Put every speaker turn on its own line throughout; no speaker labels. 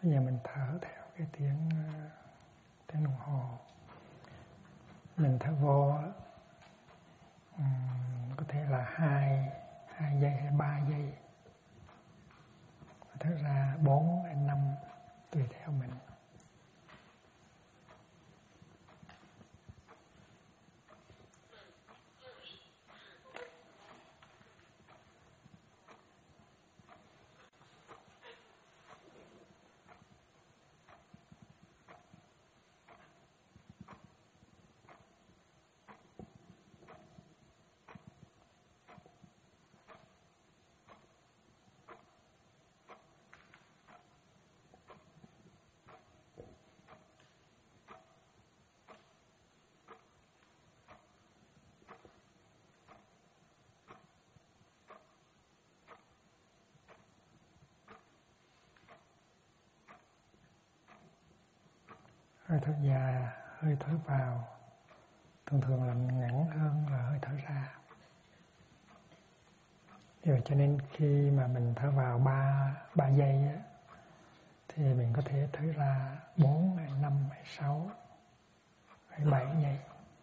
Bây giờ mình thở theo cái tiếng đồng hồ. Mình thở vô có thể là 2 giây hay 3 giây. Thở ra 4 hay 5 tùy theo mình. Hơi thở dài, hơi thở vào thường là ngắn hơn là hơi thở ra. Rồi cho nên khi mà mình thở vào 3 giây á, thì mình có thể thở ra 4 hay 5 hay 6 hay 7 giây.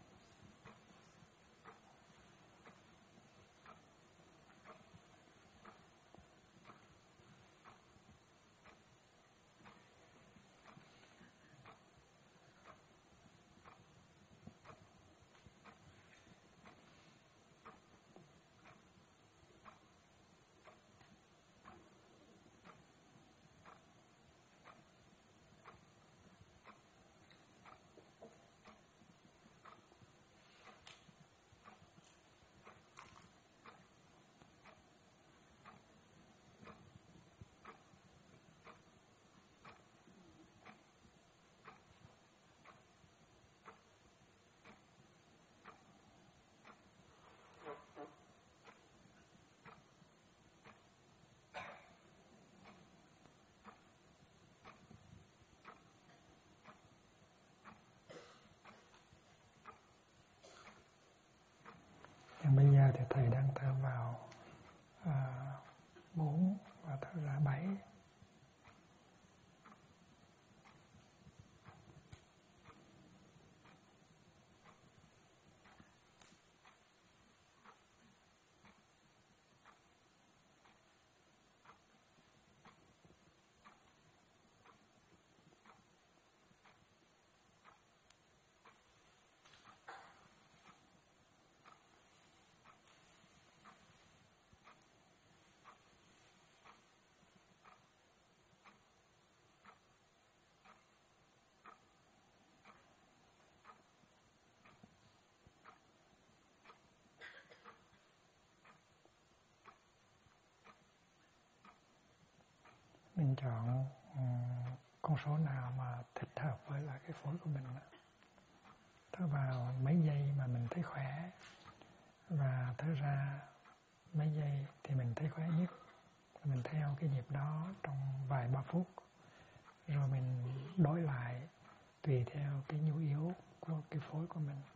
Bây giờ thì thầy đang thở vào 4 và thở ra 7. Mình chọn con số nào mà thích hợp với lại cái phổi của mình. Thở vào mấy giây mà mình thấy khỏe, và thở ra mấy giây thì mình thấy khỏe nhất. Mình theo cái nhịp đó trong vài 3 phút, rồi mình đối lại tùy theo cái nhu yếu của cái phổi của mình.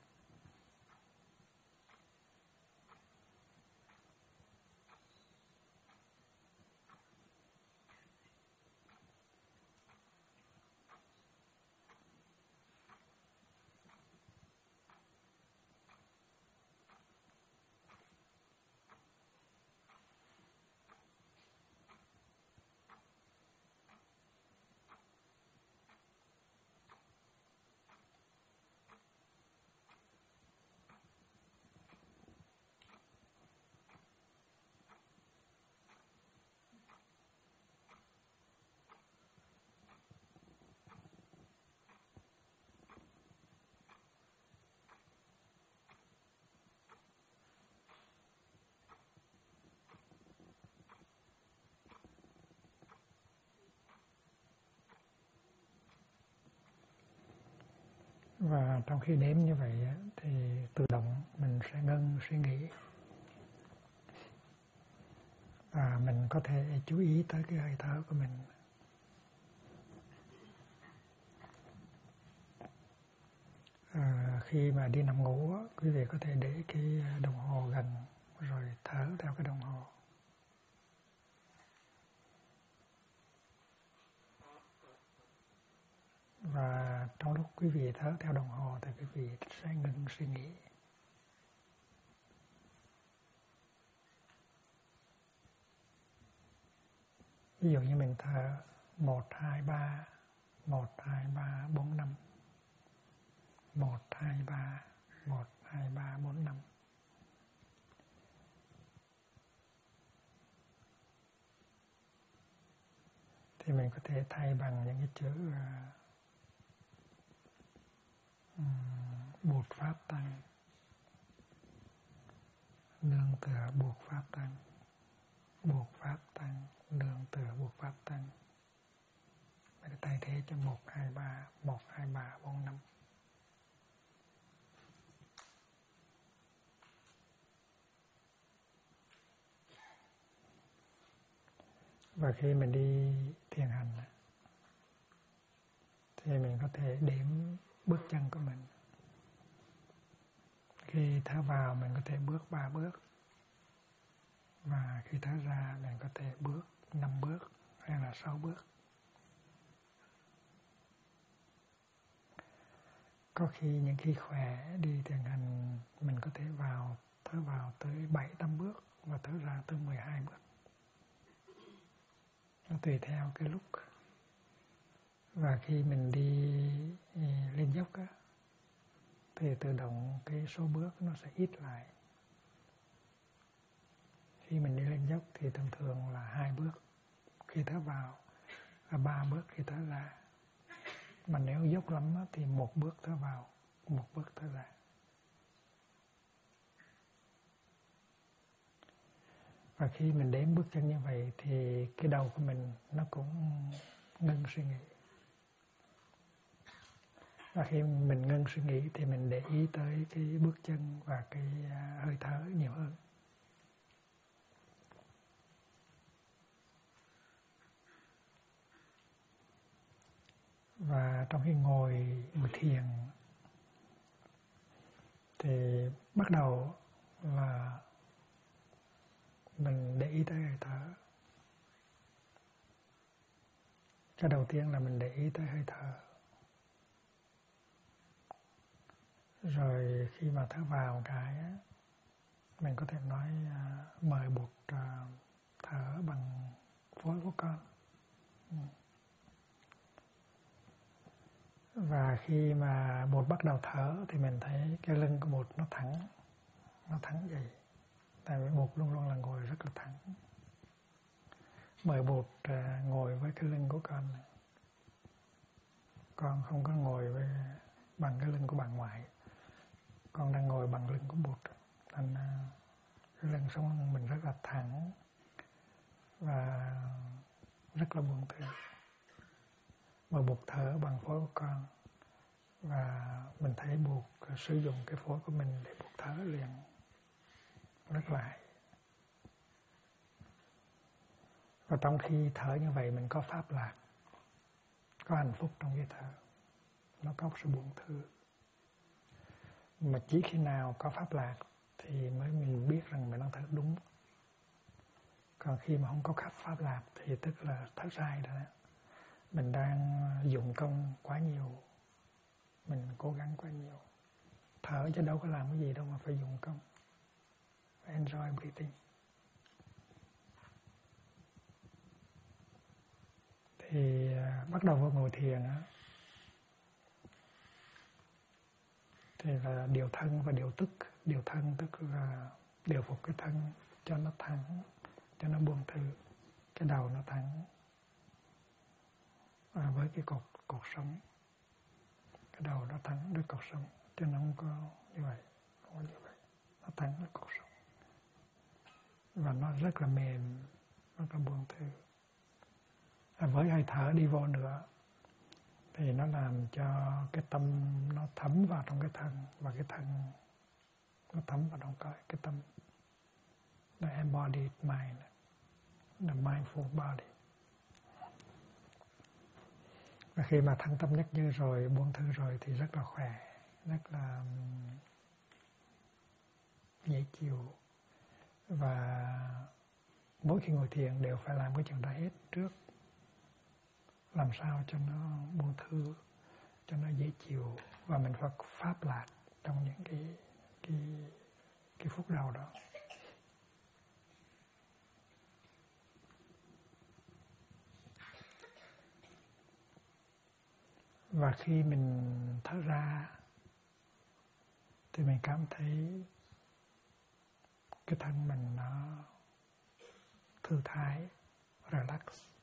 Và trong khi đếm như vậy thì tự động mình sẽ ngưng suy nghĩ, và mình có thể chú ý tới cái hơi thở của mình. Khi mà đi nằm ngủ, quý vị có thể để cái đồng hồ gần rồi thở theo cái đồng hồ. trong lúc quý vị thở theo đồng hồ thì quý vị sẽ ngừng suy nghĩ. Ví dụ như mình thở 1, 2, 3, 1, 2, 3, 4, 5. 1, 2, 3, 1, 2, 3, 4, 5. Thì mình có thể thay bằng những cái chữ buộc pháp tăng, nương tựa buộc pháp tăng, buộc pháp tăng, nương tựa buộc pháp tăng. Mình thay thế cho 1, 2, 3, 1, 2, 3, 4, 5. Và khi mình đi thiền hành thì mình có thể đếm bước chân của mình. Khi thở vào mình có thể bước 3 bước. Và khi thở ra mình có thể bước 5 bước hay là 6 bước. Có khi những khi khỏe đi thiền hành mình có thể thở vào tới 7-8 bước và thở ra tới 12 bước. Nó tùy theo cái lúc. Và khi mình đi lên dốc thì tự động cái số bước nó sẽ ít lại. Khi mình đi lên dốc thì thường thường là 2 bước khi thở vào và 3 bước khi thở ra. Mà nếu dốc lắm thì 1 bước thở vào, 1 bước thở ra. Và khi mình đếm bước chân như vậy thì cái đầu của mình nó cũng ngưng suy nghĩ. Và khi mình ngưng suy nghĩ thì mình để ý tới cái bước chân và cái hơi thở nhiều hơn. Và trong khi ngồi thiền thì bắt đầu là mình để ý tới hơi thở. Cái đầu tiên là mình để ý tới hơi thở. Rồi khi mà thở vào mình có thể nói mời buộc thở bằng phổi của con. Và khi mà bột bắt đầu thở thì mình thấy cái lưng của bột nó thẳng vậy. Tại vì bột luôn luôn là ngồi rất là thẳng. Mời bột ngồi với cái lưng của con này. Con không có ngồi bằng cái lưng của bà ngoại. Con đang ngồi bằng lưng của bột. Nên cái lưng sống mình rất là thẳng và rất là buông thư. Mà buộc thở bằng phổi của con. Và mình thấy buộc sử dụng cái phổi của mình để buộc thở liền. Rất là hay. Và trong khi thở như vậy mình có pháp lạc. Có hạnh phúc trong cái thở. Nó có sự buông thư. Mà chỉ khi nào có pháp lạc thì mới mình biết rằng mình đang thở đúng. Còn khi mà không có pháp lạc thì tức là thở sai rồi đó. Mình đang dụng công quá nhiều. Mình cố gắng quá nhiều. Thở chứ đâu có làm cái gì đâu mà phải dụng công. Enjoy breathing. Thì bắt đầu vào ngồi thiền thì là điều thân và điều tức. Điều thân tức là điều phục cái thân cho nó thẳng, cho nó buông thư. Cái đầu nó thẳng với cái cột sống. Cái đầu nó thẳng với cột sống. Chứ nó không có như vậy. Không có như vậy. Nó thẳng với cột sống. Và nó rất là mềm, rất là buông thư. Với hơi thở đi vô nữa thì nó làm cho cái tâm nó thấm vào trong cái thân. Và cái thân nó thấm vào trong cái tâm. The embodied mind. The mindful body. Và khi mà thân tâm nhất như rồi, buông thư rồi thì rất là khỏe, rất là dễ chịu. Và mỗi khi ngồi thiền đều phải làm cái chuyện đó hết trước. Làm sao cho nó buông thư, cho nó dễ chịu, và mình phải pháp lạc trong những cái phút đầu đó. Và khi mình thở ra thì mình cảm thấy cái thân mình nó thư thái, relax.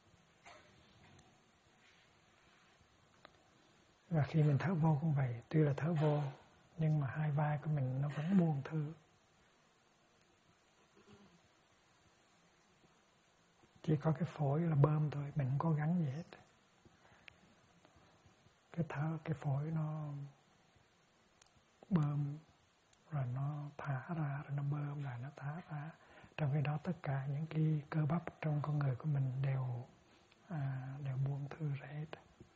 Và khi mình thở vô cũng vậy, tuy là thở vô nhưng mà hai vai của mình nó vẫn buông thư. Chỉ có cái phổi là bơm thôi, mình không cố gắng gì hết. Cái phổi nó bơm rồi nó thả ra, rồi nó bơm lại nó thả ra. Trong khi đó tất cả những cái cơ bắp trong con người của mình đều buông thư ra hết.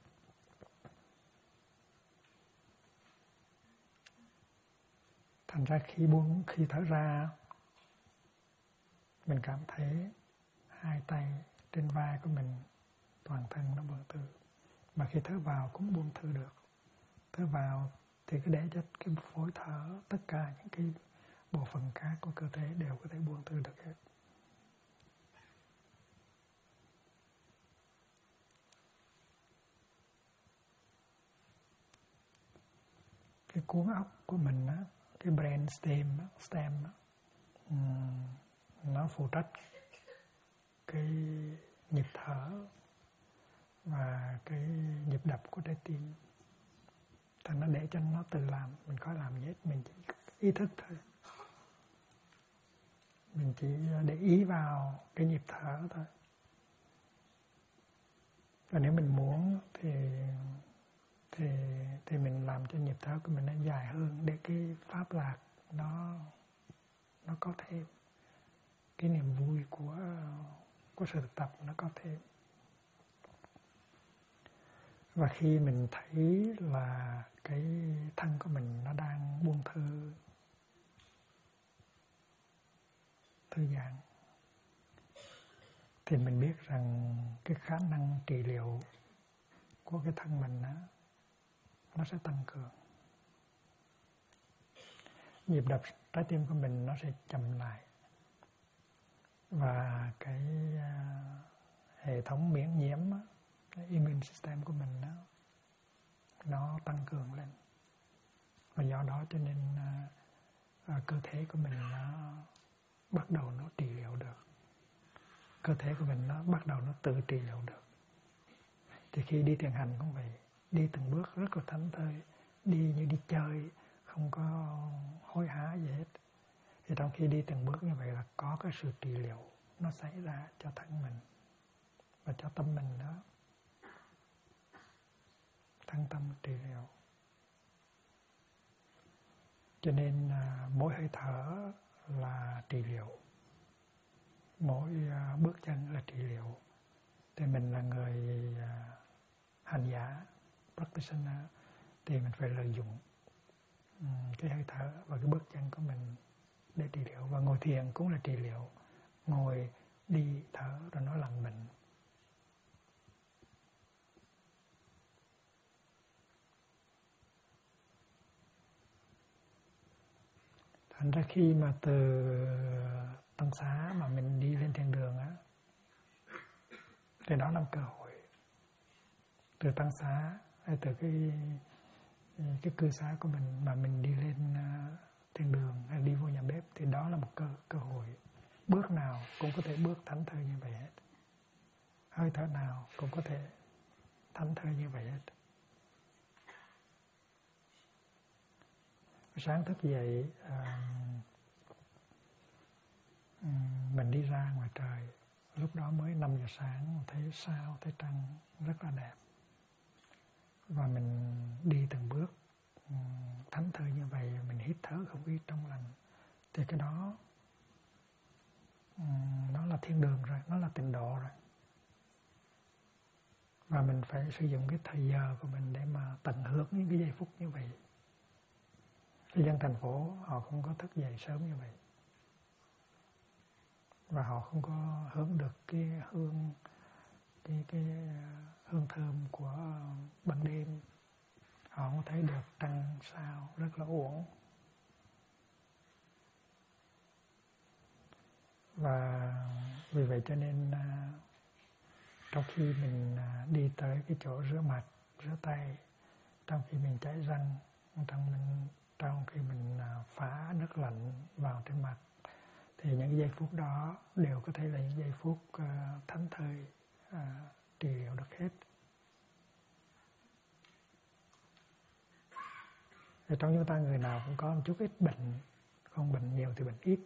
Thành ra khi thở ra, mình cảm thấy hai tay trên vai của mình, toàn thân nó buông thư. Mà khi thở vào cũng buông thư được. Thở vào thì cứ để cho cái phổi thở, tất cả những cái bộ phận khác của cơ thể đều có thể buông thư được hết. Cái cuốn óc của mình á, cái brain stem á, nó phụ trách cái nhịp thở và cái nhịp đập của trái tim. Thành nó để cho nó tự làm, mình khỏi làm gì hết, mình chỉ ý thức thôi. Mình chỉ để ý vào cái nhịp thở thôi. Và nếu mình muốn thì mình làm cho nhịp thở của mình nó dài hơn, để cái pháp lạc nó có thêm cái niềm vui của sự thực tập, nó có thêm. Và khi mình thấy là cái thân của mình nó đang buông thư giãn, thì mình biết rằng cái khả năng trị liệu của cái thân mình đó, nó sẽ tăng cường. Nhịp đập trái tim của mình nó sẽ chậm lại. Và cái hệ thống miễn nhiễm, cái immune system của mình đó, nó tăng cường lên. Và do đó cho nên cơ thể của mình nó bắt đầu nó trị liệu được. Cơ thể của mình nó bắt đầu nó tự trị liệu được. Thì khi đi thiền hành cũng vậy, đi từng bước rất là thảnh thơi, đi như đi chơi, không có hối hả gì hết. Thì trong khi đi từng bước như vậy là có cái sự trị liệu nó xảy ra cho thân mình và cho tâm mình đó. Thân tâm trị liệu. Cho nên mỗi hơi thở là trị liệu, mỗi bước chân là trị liệu. Thì mình là người hành giả, practitioner, thì mình phải lợi dụng cái hơi thở và cái bước chân của mình để trị liệu. Và ngồi thiền cũng là trị liệu, ngồi đi thở rồi nó lành bệnh. Thành ra khi mà từ Tăng Xá mà mình đi lên thiên đường á, thì đó là một cơ hội. Từ Tăng Xá hay từ cái cư xá của mình mà mình đi lên thiên đường hay đi vô nhà bếp, thì đó là một cơ hội. Bước nào cũng có thể bước thảnh thơi như vậy hết. Hơi thở nào cũng có thể thảnh thơi như vậy hết. Sáng thức dậy, mình đi ra ngoài trời, lúc đó mới 5 giờ sáng, thấy sao, thấy trăng rất là đẹp. Và mình đi từng bước thảnh thơi như vậy, mình hít thở không khí trong lành, thì cái đó nó là thiên đường rồi, nó là tịnh độ rồi. Và mình phải sử dụng cái thời giờ của mình để mà tận hưởng những cái giây phút như vậy. Cái dân thành phố họ không có thức dậy sớm như vậy, và họ không có hưởng được cái hương thơm của ban đêm. họ không thấy được trăng sao, rất là uổng. Và vì vậy cho nên trong khi mình đi tới cái chỗ rửa mặt, rửa tay, trong khi mình chải răng, trong khi mình phá nước lạnh vào trên mặt, thì những giây phút đó đều có thể là những giây phút thánh thơi, trị liệu được hết. Ở trong chúng ta người nào cũng có một chút ít bệnh, không bệnh nhiều thì bệnh ít.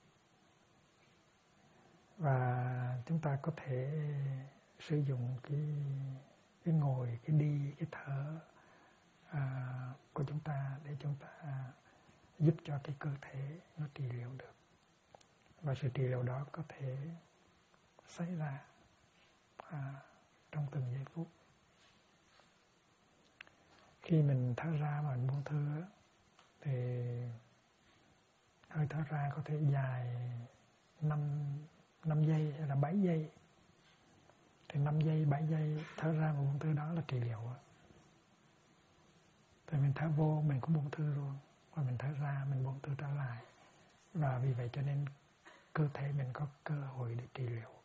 Và chúng ta có thể sử dụng cái ngồi, cái đi, cái thở của chúng ta để chúng ta giúp cho cái cơ thể nó trị liệu được. Và sự trị liệu đó có thể xảy ra trong từng giây phút. Khi mình thở ra mà mình buông thư thì hơi thở ra có thể dài 5 giây hay là 7 giây. Thì 5 giây, 7 giây thở ra mà buông thư đó là trị liệu. Thì mình thở vô mình cũng buông thư luôn, và mình thở ra mình buông thư trở lại. Và vì vậy cho nên cơ thể mình có cơ hội để trị liệu.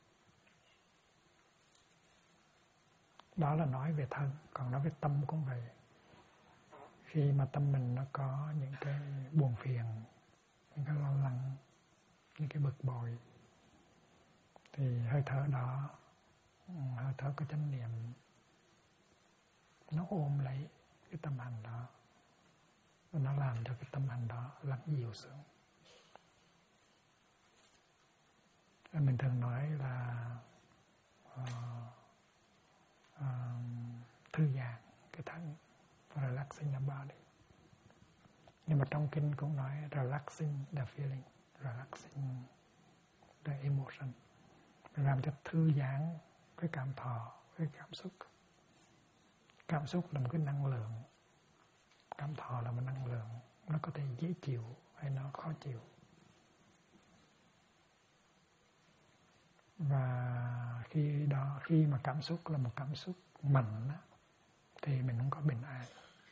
Đó là nói về thân, còn nói về tâm cũng vậy. Khi mà tâm mình nó có những cái buồn phiền, những cái lo lắng, những cái bực bội, thì hơi thở đó, hơi thở có chánh niệm, nó ôm lấy cái tâm hành đó, và nó làm cho cái tâm hành đó lắng dịu xuống. Mình thường nói là thư giãn cái thân, relaxing the body. Nhưng mà trong kinh cũng nói relaxing the feeling, relaxing the emotion, làm cho thư giãn cái cảm thọ, cái cảm xúc. Cảm xúc là một cái năng lượng, cảm thọ là một năng lượng, nó có thể dễ chịu hay nó khó chịu. Và khi mà cảm xúc là một cảm xúc mạnh thì mình không có bình an.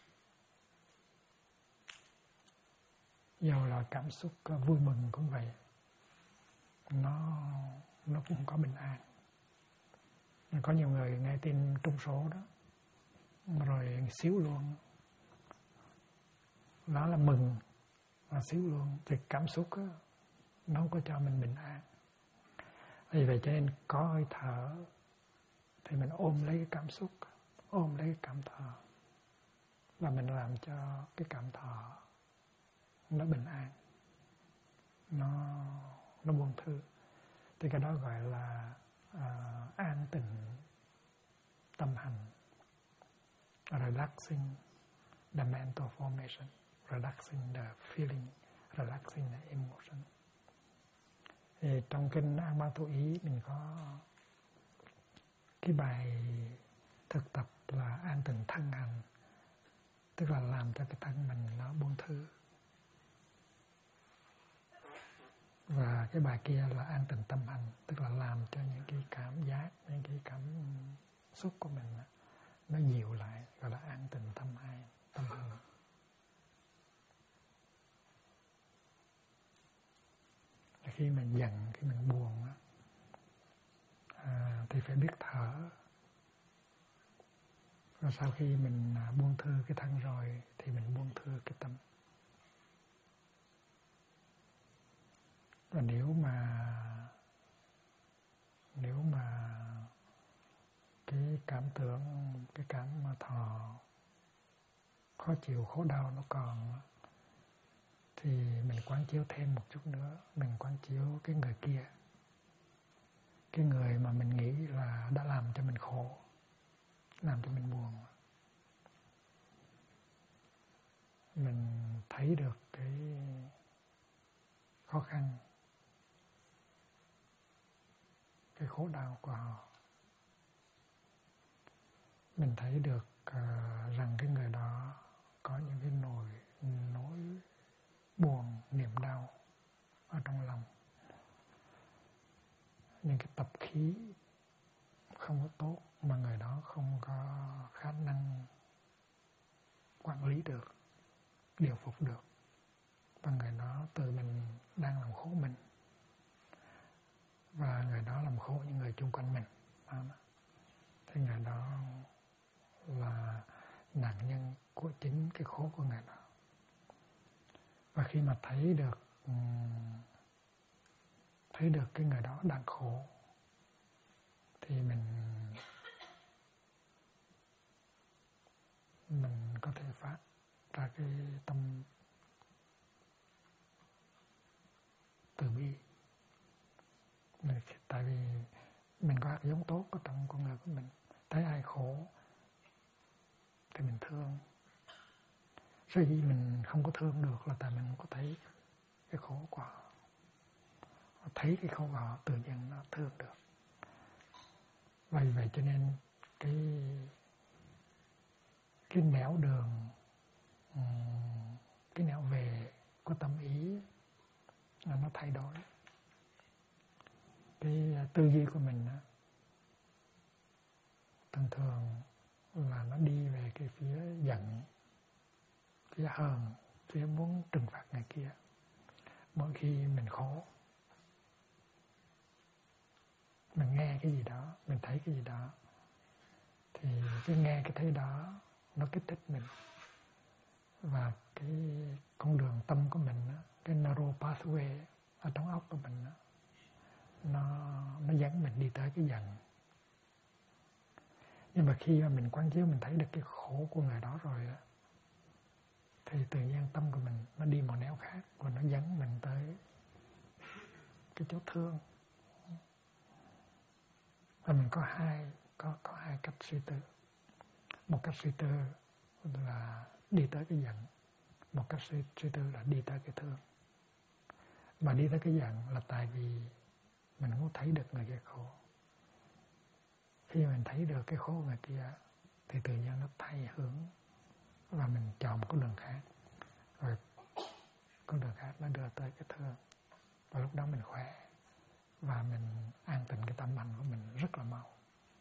Dù là cảm xúc vui mừng cũng vậy, nó cũng không có bình an. Có nhiều người nghe tin trúng số đó, rồi xíu luôn, đó là mừng và xíu luôn, thì cảm xúc đó, nó không có cho mình bình an. Vì vậy cho nên có hơi thở thì mình ôm lấy cái cảm xúc, ôm lấy cái cảm thọ, và mình làm cho cái cảm thọ nó bình an, nó buông thư. Thì cái đó gọi là an tịnh tâm hành, relaxing the mental formation, relaxing the feeling, relaxing the emotion. Thì trong kinh An Ban Thủ Ý mình có cái bài thực tập là an tịnh thân hành, tức là làm cho cái thân mình nó buông thư. Và cái bài kia là an tịnh tâm hành, tức là làm cho những cái cảm giác, những cái cảm xúc của mình nó dịu lại, gọi là an tịnh tâm hành. Khi mình giận, khi mình buồn thì phải biết thở. Và sau khi mình buông thư cái thân rồi thì mình buông thư cái tâm. Và nếu mà cái cảm tưởng, cái cảm thọ khó chịu, khổ đau nó còn, thì mình quán chiếu thêm một chút nữa. Mình quán chiếu cái người kia, cái người mà mình nghĩ là đã làm cho mình khổ, làm cho mình buồn. Mình thấy được cái khó khăn, cái khổ đau của họ. Mình thấy được rằng cái người đó có những cái nỗi buồn, niềm đau ở trong lòng, những cái tập khí không có tốt mà người đó không có khả năng quản lý được, điều phục được, và người đó tự mình đang làm khổ mình, và người đó làm khổ những người chung quanh mình. Thì người đó là nạn nhân của chính cái khổ của người đó. Và khi mà thấy được cái người đó đang khổ thì mình có thể phát ra cái tâm từ bi. Tại vì mình có hạt giống tốt ở trong con người của mình, thấy ai khổ thì mình thương. Sở dĩ mình không có thương được là tại mình không có thấy cái khổ của họ. Thấy cái khổ của họ tự nhiên nó thương được. Vì vậy cho nên cái nẻo đường, cái nẻo về của tâm ý là nó thay đổi. Cái tư duy của mình thường là nó đi về cái phía giận, phía hờn, phía muốn trừng phạt người kia. Mỗi khi mình khổ, mình nghe cái gì đó, mình thấy cái gì đó, thì cái nghe cái thấy đó nó kích thích mình, và cái con đường tâm của mình, cái neural pathway ở trong óc của mình, nó dẫn mình đi tới cái giận. Nhưng mà khi mà mình quán chiếu, mình thấy được cái khổ của người đó rồi thì tự nhiên tâm của mình nó đi một nẻo khác, và nó dẫn mình tới cái chỗ thương. Và mình có hai cách suy tư. Một cách suy tư là đi tới cái giận, một cách suy tư là đi tới cái thương. Mà đi tới cái giận là tại vì mình muốn thấy được người kia khổ. Khi mình thấy được cái khổ người kia thì tự nhiên nó thay hướng, và mình chọn một con đường khác, rồi con đường khác nó đưa tới cái thương. Và lúc đó mình khỏe, và mình an tịnh cái tâm hành của mình rất là mau.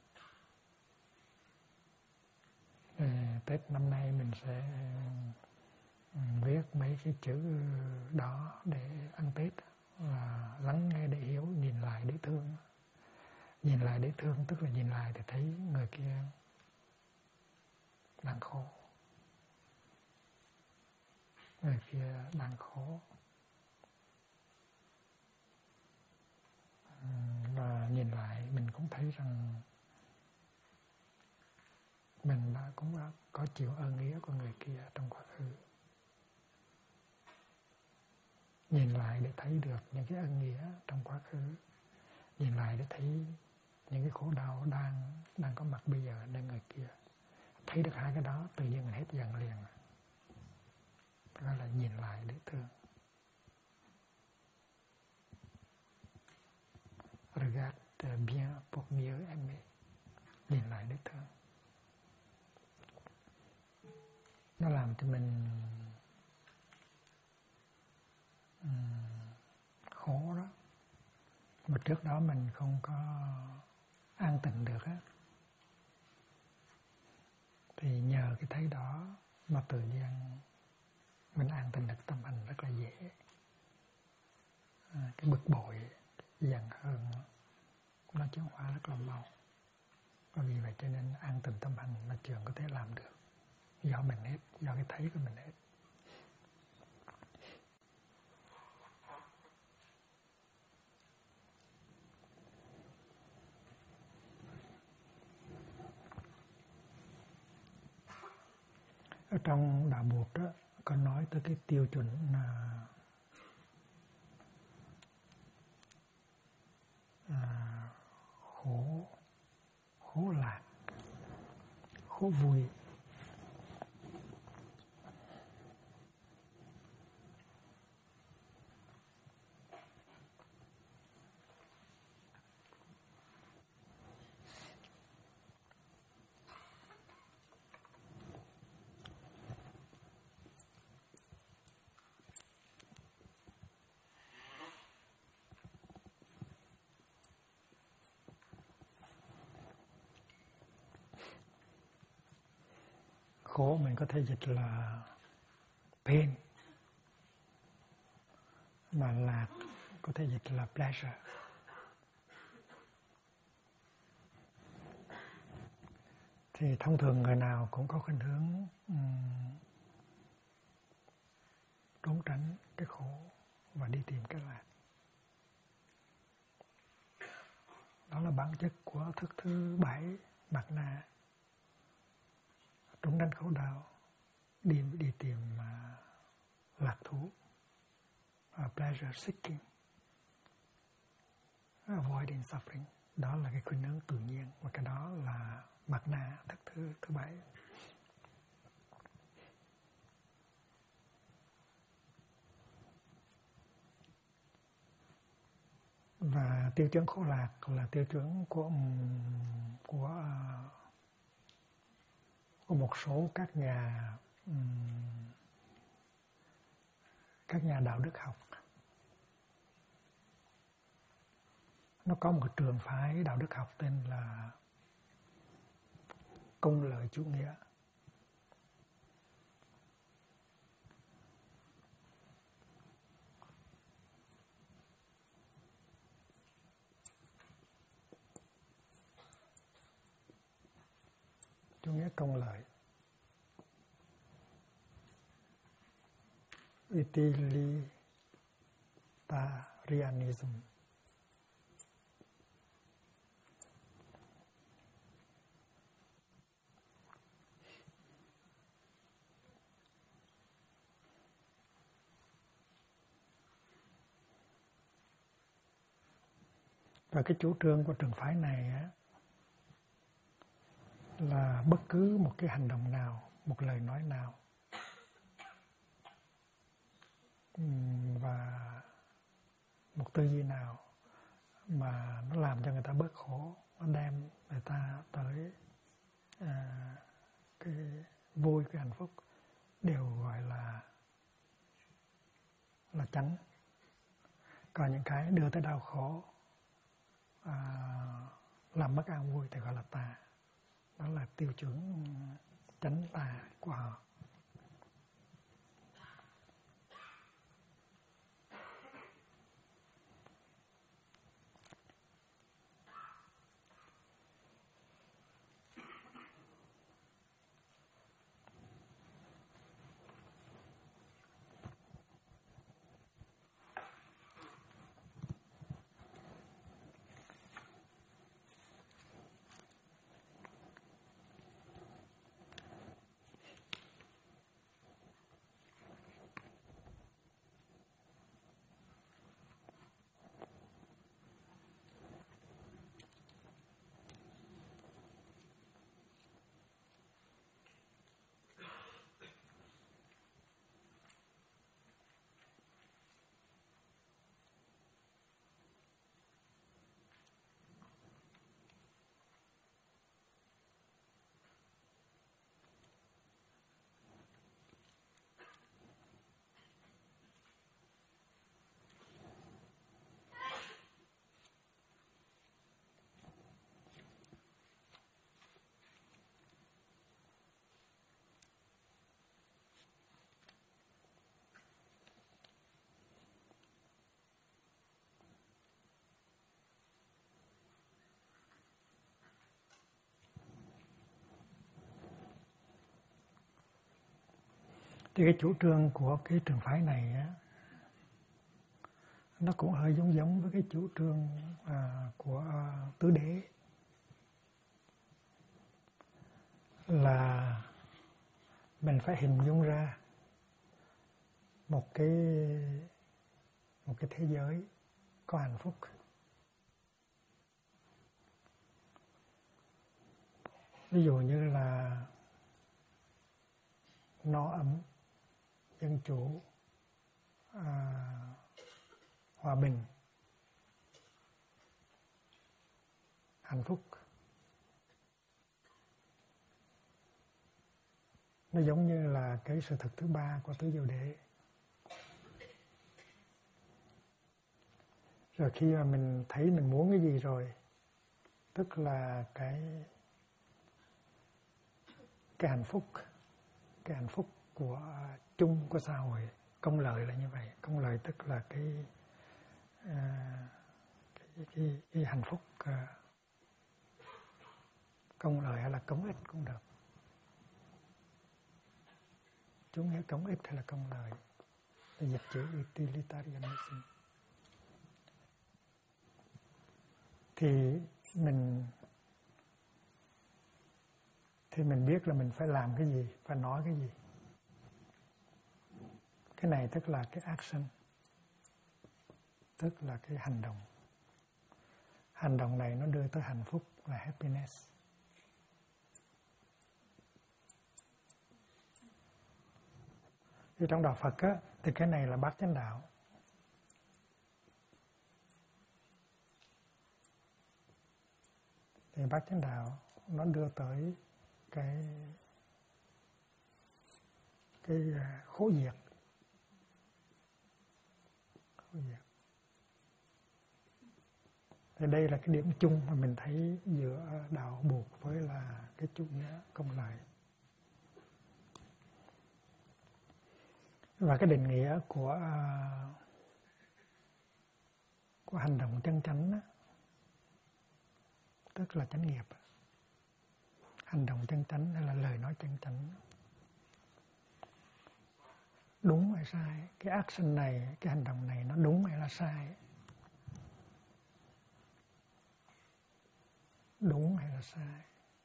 Tết năm nay mình sẽ viết mấy cái chữ đó để ăn Tết, là lắng nghe để hiểu, nhìn lại để thương. Nhìn lại để thương tức là nhìn lại để thấy người kia đang khổ, người kia đang khổ. Và nhìn lại mình cũng thấy rằng mình cũng đã có chịu ơn nghĩa của người kia trong quá khứ. Nhìn lại để thấy được những cái ân nghĩa trong quá khứ. Nhìn lại để thấy những cái khổ đau đang có mặt bây giờ nơi người kia. Thấy được hai cái đó tự nhiên mình hết giận liền. Đó là nhìn lại để thương. Regarde bien pour mieux aimer. Nhìn lại để thương. Nó làm cho mình khổ đó. Mà trước đó mình không có an tịnh được á, thì nhờ cái thấy đó mà tự nhiên mình an tịnh được tâm hành rất là dễ. Cái bực bội, giận hờn nó chuyển hóa rất là mau. Và vì vậy cho nên an tịnh tâm hành là trường có thể làm được. Do mình hết, do cái thấy của mình hết. Ở trong đạo Bụt đó, có nói tới cái tiêu chuẩn là khổ lạc, khổ vui. khổ mình có thể dịch là pain, mà lạc có thể dịch là pleasure. Thì thông thường người nào cũng có khuynh hướng trốn tránh cái khổ và đi tìm cái lạc. Đó là bản chất của thức thứ 7, Mạt Na. Trốn tránh khổ đau, đi tìm lạc thú, pleasure seeking, avoiding suffering. Đó là cái khuynh hướng tự nhiên, và cái đó là Mạt Na, thức thứ 7. Và tiêu chuẩn khổ lạc là tiêu chuẩn của một số các nhà đạo đức học. Nó có một trường phái đạo đức học tên là công lợi chủ nghĩa. Chủ nghĩa công lợi, utilitarianism. Và cái chủ trương của trường phái này á, là bất cứ một cái hành động nào, một lời nói nào và một tư duy nào mà nó làm cho người ta bớt khổ, nó đem người ta tới cái vui, cái hạnh phúc, đều gọi là chánh. Còn những cái đưa tới đau khổ, làm mất an vui thì gọi là tà. Đó là tiêu chuẩn chánh tà của họ. Thì cái chủ trương của cái trường phái này á, nó cũng hơi giống với cái chủ trương của tứ đế, là mình phải hình dung ra một cái thế giới có hạnh phúc. Ví dụ như là no ấm, dân chủ, hòa bình, hạnh phúc. Nó giống như là cái sự thật thứ ba của tứ diệu đế. Rồi khi mà mình thấy mình muốn cái gì rồi, tức là cái hạnh phúc cái hạnh phúc của chung của xã hội. Công lợi là như vậy. Công lợi tức là cái hạnh phúc công lợi hay là công ích cũng được. Chủ nghĩa công ích hay là công lợi, dịch chữ utilitarianism. Thì mình biết là mình phải làm cái gì, phải nói cái gì. Cái này tức là cái action, tức là cái hành động. Hành động này nó đưa tới hạnh phúc là happiness. Thì trong đạo Phật á, thì cái này là bát chánh đạo. Thì bát chánh đạo nó đưa tới cái khổ diệt. Thì đây là cái điểm chung mà mình thấy giữa đạo buộc với là cái chủ nghĩa công lợi. Và cái định nghĩa của hành động chân chánh đó, tức là chánh nghiệp. Hành động chân chánh hay là lời nói chân chánh. Đúng hay sai? Cái action này, cái hành động này nó đúng hay là sai? Đúng hay là sai?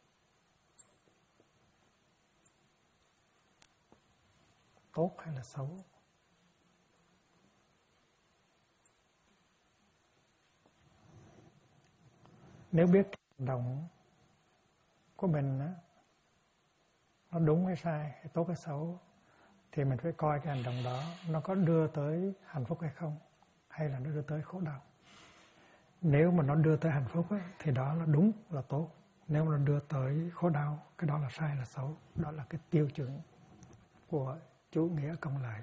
Tốt hay là xấu? Nếu biết hành động của mình đó, nó đúng hay sai, hay tốt hay xấu, thì mình phải coi cái hành động đó nó có đưa tới hạnh phúc hay không, hay là nó đưa tới khổ đau. Nếu mà nó đưa tới hạnh phúc ấy, thì đó là đúng, là tốt. Nếu mà nó đưa tới khổ đau, cái đó là sai, là xấu. Đó là cái tiêu chuẩn của chủ nghĩa công lợi.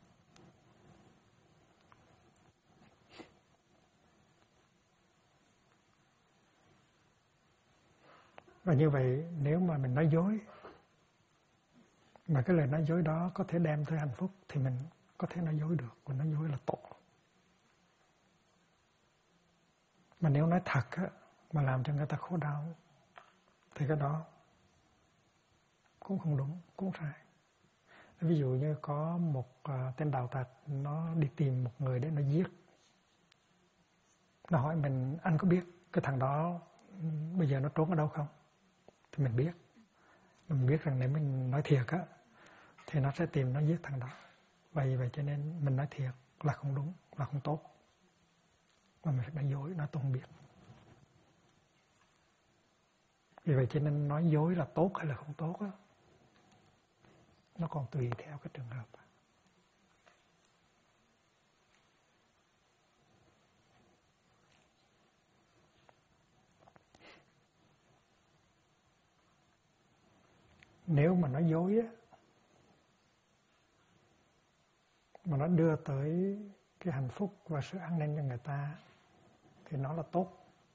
Và như vậy, nếu mà mình nói dối, mà cái lời nói dối đó có thể đem tới hạnh phúc, thì mình có thể nói dối được, và nói dối là tốt. Mà nếu nói thật á, mà làm cho người ta khổ đau, thì cái đó cũng không đúng, cũng sai. Ví dụ như có một tên đạo tặc, nó đi tìm một người để nó giết. Nó hỏi mình, anh có biết cái thằng đó bây giờ nó trốn ở đâu không? Thì mình biết. Mình biết rằng nếu mình nói thiệt á, thì nó sẽ tìm nó giết thằng đó. Vậy cho nên mình nói thiệt là không đúng, là không tốt. Mà mình phải nói dối, nói tôi không biết. Vì vậy cho nên nói dối là tốt hay là không tốt á, nó còn tùy theo cái trường hợp. Nếu mà nói dối á, mà nó đưa tới cái hạnh phúc và sự an ninh cho người ta, thì nó là tốt.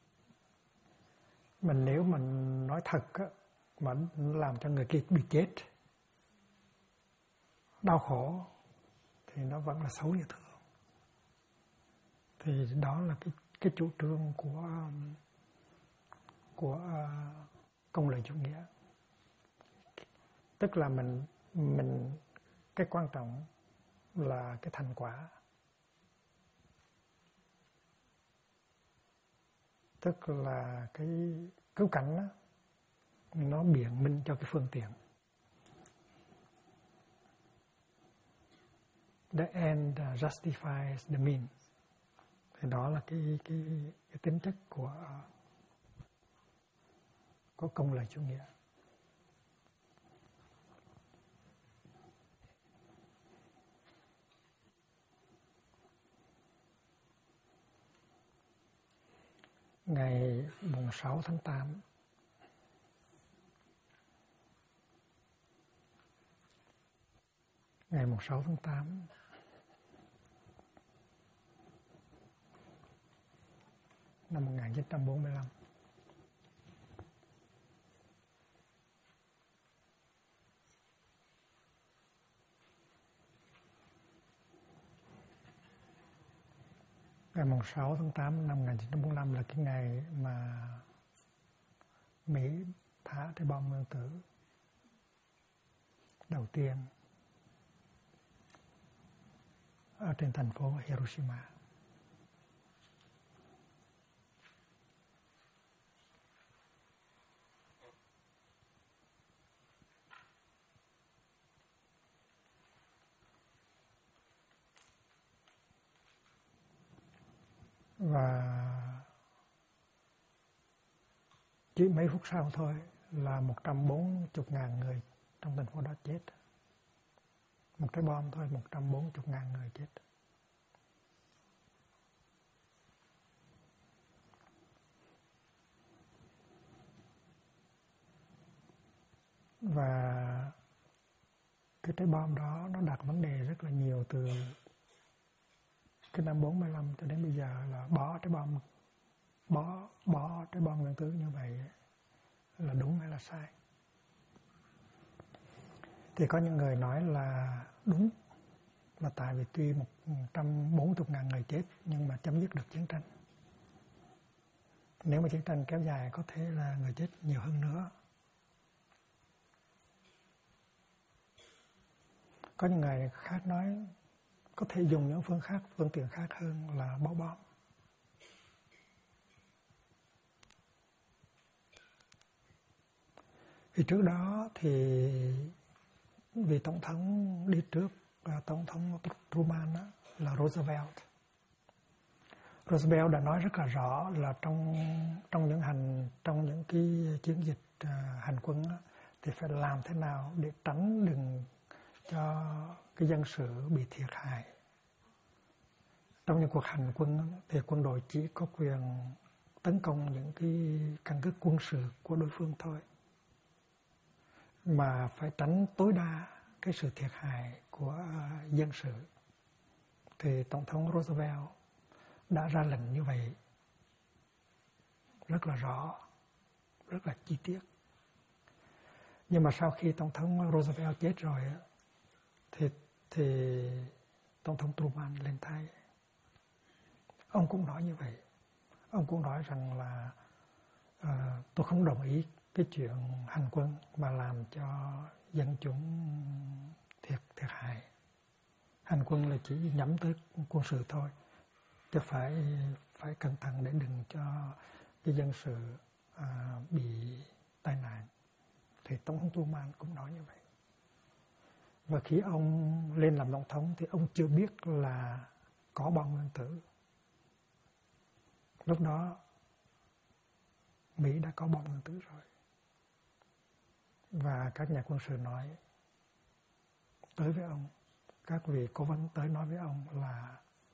Mà nếu mà nói thật á, mà làm cho người kia bị chết, đau khổ, thì nó vẫn là xấu như thường. Thì đó là cái chủ trương của công lợi chủ nghĩa. Tức là mình cái quan trọng là cái thành quả. Tức là cái cứu cảnh đó, nó biện minh cho cái phương tiện. The end justifies the means. Thì đó là cái tính chất của công lợi chủ nghĩa. Ngày mùng 6 tháng 8 ngày mùng 6 tháng 8 năm 1945, Ngày mùng 6 tháng 8 năm 1945 là cái ngày mà Mỹ thả trái bom nguyên tử đầu tiên ở trên thành phố Hiroshima. Và chỉ mấy phút sau thôi là 140.000 người trong thành phố đó chết. Một trái bom thôi, 140.000 người chết. Và cái trái bom đó nó đặt vấn đề rất là nhiều từ cái năm 45 cho đến bây giờ, là bỏ trái bom nguyên tử như vậy là đúng hay là sai. Thì có những người nói là đúng, là tại vì tuy 140.000 người chết nhưng mà chấm dứt được chiến tranh. Nếu mà chiến tranh kéo dài có thể là người chết nhiều hơn nữa. Có những người khác nói có thể dùng những phương tiện khác hơn là bỏ bom. Vì trước đó thì vì tổng thống đi trước, tổng thống Truman đó, là Roosevelt. Roosevelt đã nói rất là rõ là trong những cái chiến dịch hành quân đó, thì phải làm thế nào để tránh đừng cho cái dân sự bị thiệt hại. Trong những cuộc hành quân thì quân đội chỉ có quyền tấn công những cái căn cứ quân sự của đối phương thôi, mà phải tránh tối đa cái sự thiệt hại của dân sự. Thì tổng thống Roosevelt đã ra lệnh như vậy rất là rõ, rất là chi tiết. Nhưng mà sau khi tổng thống Roosevelt chết rồi thì tổng thống Truman lên thay. Ông cũng nói như vậy. Ông cũng nói rằng là tôi không đồng ý cái chuyện hành quân mà làm cho dân chúng thiệt hại. Hành quân là chỉ nhắm tới quân sự thôi, chứ phải cẩn thận để đừng cho cái dân sự bị tai nạn. Thì tổng thống Truman cũng nói như vậy. Và khi ông lên làm tổng thống thì ông chưa biết là có bom nguyên tử. Lúc đó Mỹ đã có bom nguyên tử rồi. Và các nhà quân sự nói tới với ông, các vị cố vấn tới nói với ông là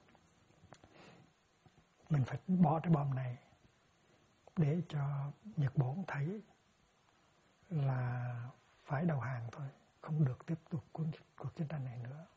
mình phải bỏ cái bom này để cho Nhật Bản thấy là phải đầu hàng thôi, không được tiếp tục cuộc chiến tranh này nữa.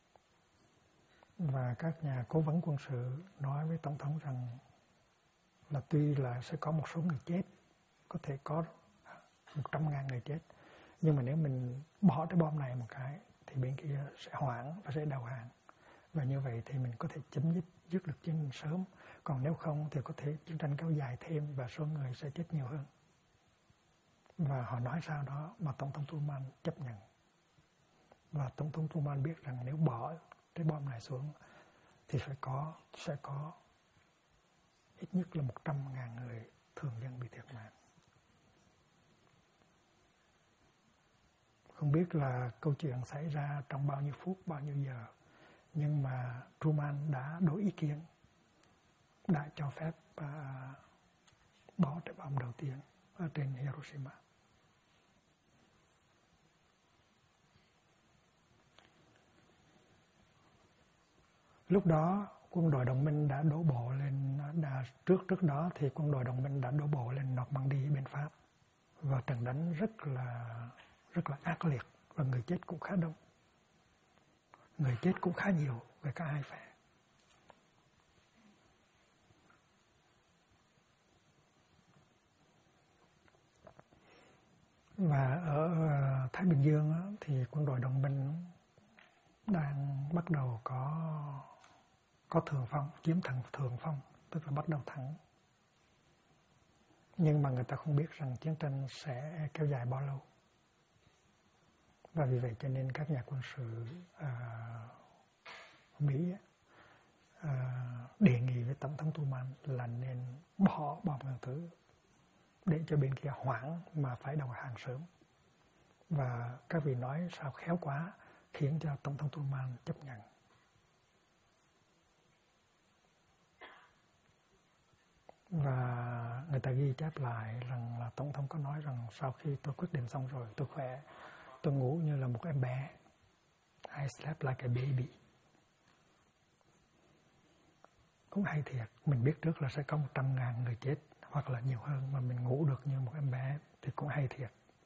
Và các nhà cố vấn quân sự nói với tổng thống rằng là tuy là sẽ có một số người chết, có thể có 100.000 người chết, nhưng mà nếu mình bỏ cái bom này một cái thì bên kia sẽ hoãn và sẽ đầu hàng. Và như vậy thì mình có thể chấm dứt được chiến tranh sớm. Còn nếu không thì có thể chiến tranh kéo dài thêm và số người sẽ chết nhiều hơn. Và họ nói sau đó mà tổng thống Truman chấp nhận. Và tổng thống Truman biết rằng nếu bỏ cái bom này xuống thì sẽ có ít nhất là 100.000 người thường dân bị thiệt mạng. Không biết là câu chuyện xảy ra trong bao nhiêu phút, bao nhiêu giờ, nhưng mà Truman đã đổi ý kiến, đã cho phép bỏ trái bom đầu tiên ở trên Hiroshima. Lúc đó quân đội đồng minh đã đổ bộ lên, trước đó thì quân đội đồng minh đã đổ bộ lên Normandy bên Pháp, và trận đánh rất là ác liệt và người chết cũng khá đông, người chết cũng khá nhiều về cả hai phe. Và ở Thái Bình Dương thì quân đội đồng minh đang bắt đầu có có thượng phong, chiếm thượng phong, tức là bắt đầu thắng. Nhưng mà người ta không biết rằng chiến tranh sẽ kéo dài bao lâu. Và vì vậy cho nên các nhà quân sự Mỹ đề nghị với Tổng thống Truman là nên bỏ bom nguyên tử để cho bên kia hoãn mà phải đầu hàng sớm. Và các vị nói sao khéo quá, khiến cho Tổng thống Truman chấp nhận. Và người ta ghi chép lại rằng là Tổng thống có nói rằng sau khi tôi quyết định xong rồi, tôi khỏe, tôi ngủ như là một em bé. I slept like a baby. Cũng hay thiệt, mình biết trước là sẽ có 100.000 người chết hoặc là nhiều hơn, mà mình ngủ được như một em bé thì cũng hay thiệt.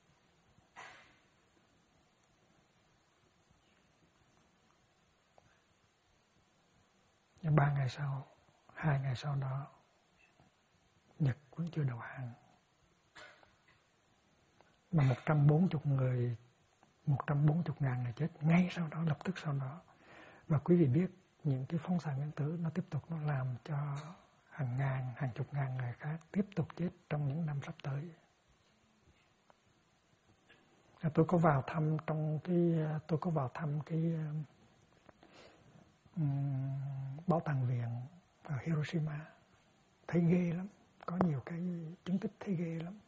Nhưng 3 ngày sau, 2 ngày sau đó, Nhật vẫn chưa đầu hàng. Mà 140.000 người chết ngay sau đó, lập tức sau đó. Và quý vị biết những cái phóng xạ nguyên tử nó tiếp tục nó làm cho hàng ngàn, hàng chục ngàn người khác tiếp tục chết trong những năm sắp tới. Tôi có vào thăm cái bảo tàng viện ở Hiroshima, thấy ghê lắm, có nhiều cái chứng tích thấy ghê lắm.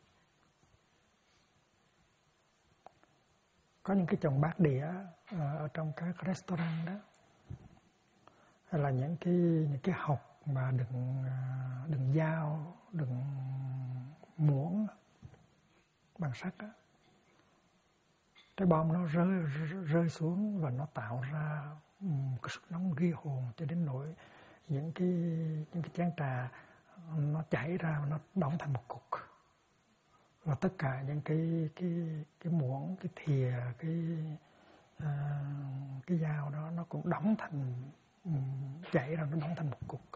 Có những cái chồng bát đĩa ở trong các restaurant đó, hay là những cái hộc mà đựng dao, đựng muỗng bằng sắt á. Cái bom nó rơi xuống và nó tạo ra một cái sức nóng ghê hồn, cho đến nỗi những cái chén trà nó chảy ra, nó đóng thành một cục. Và tất cả những cái muỗng, cái thìa, cái dao đó nó cũng đóng thành, chảy ra, nó đóng thành một cục.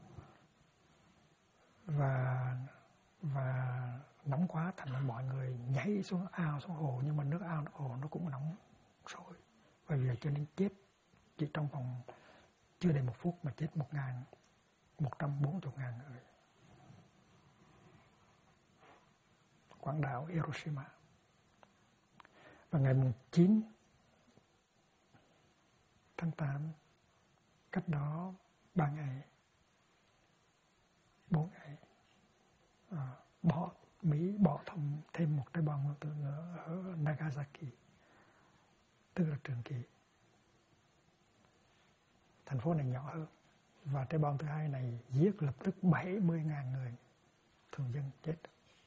Và nóng quá thành ra mọi người nhảy xuống ao, xuống hồ, nhưng mà nước ao, nước hồ nó cũng nóng sôi. Và vì vậy cho nên chết chỉ trong vòng chưa đầy 1 phút mà chết 140.000 người. Quảng đảo Hiroshima. Và ngày 9 tháng 8, cách đó 3 ngày, 4 ngày, Mỹ bỏ thêm một cái bom nguyên tử nữa ở Nagasaki, tức là Trường Kỳ. Thành phố này nhỏ hơn. Và trái bom thứ hai này giết lập tức 70.000 người, thường dân chết.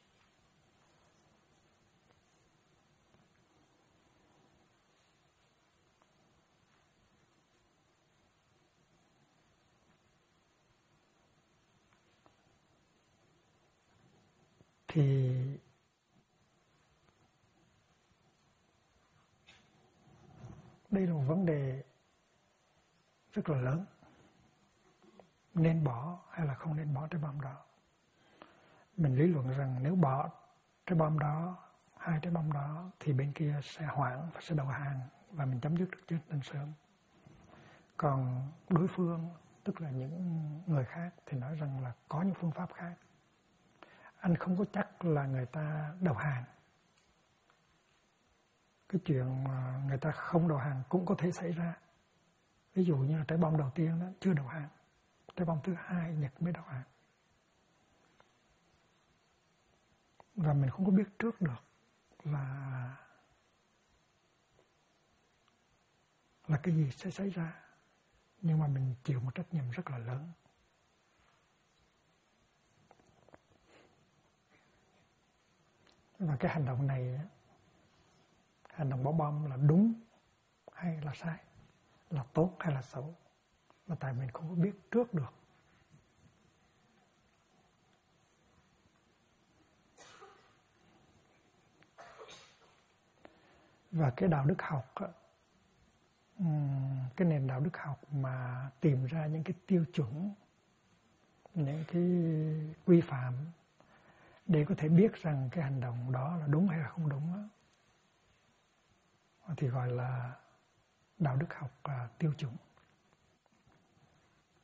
Thì đây là một vấn đề rất là lớn. Nên bỏ hay là không nên bỏ trái bom đó. Mình lý luận rằng nếu bỏ trái bom đó, 2 trái bom đó, thì bên kia sẽ hoãn và sẽ đầu hàng và mình chấm dứt được chiến tranh sớm. Còn đối phương, tức là những người khác, thì nói rằng là có những phương pháp khác. Anh không có chắc là người ta đầu hàng. Cái chuyện mà người ta không đầu hàng cũng có thể xảy ra. Ví dụ như là trái bom đầu tiên đó chưa đầu hàng, trái bom thứ 2 Nhật mới đầu hàng. Và mình không có biết trước được là cái gì sẽ xảy ra. Nhưng mà mình chịu một trách nhiệm rất là lớn. Và cái hành động này, hành động bỏ bom là đúng hay là sai, là tốt hay là xấu, là tại mình không có biết trước được. Và cái đạo đức học, cái nền đạo đức học mà tìm ra những cái tiêu chuẩn, những cái quy phạm để có thể biết rằng cái hành động đó là đúng hay là không đúng, thì gọi là đạo đức học tiêu chuẩn.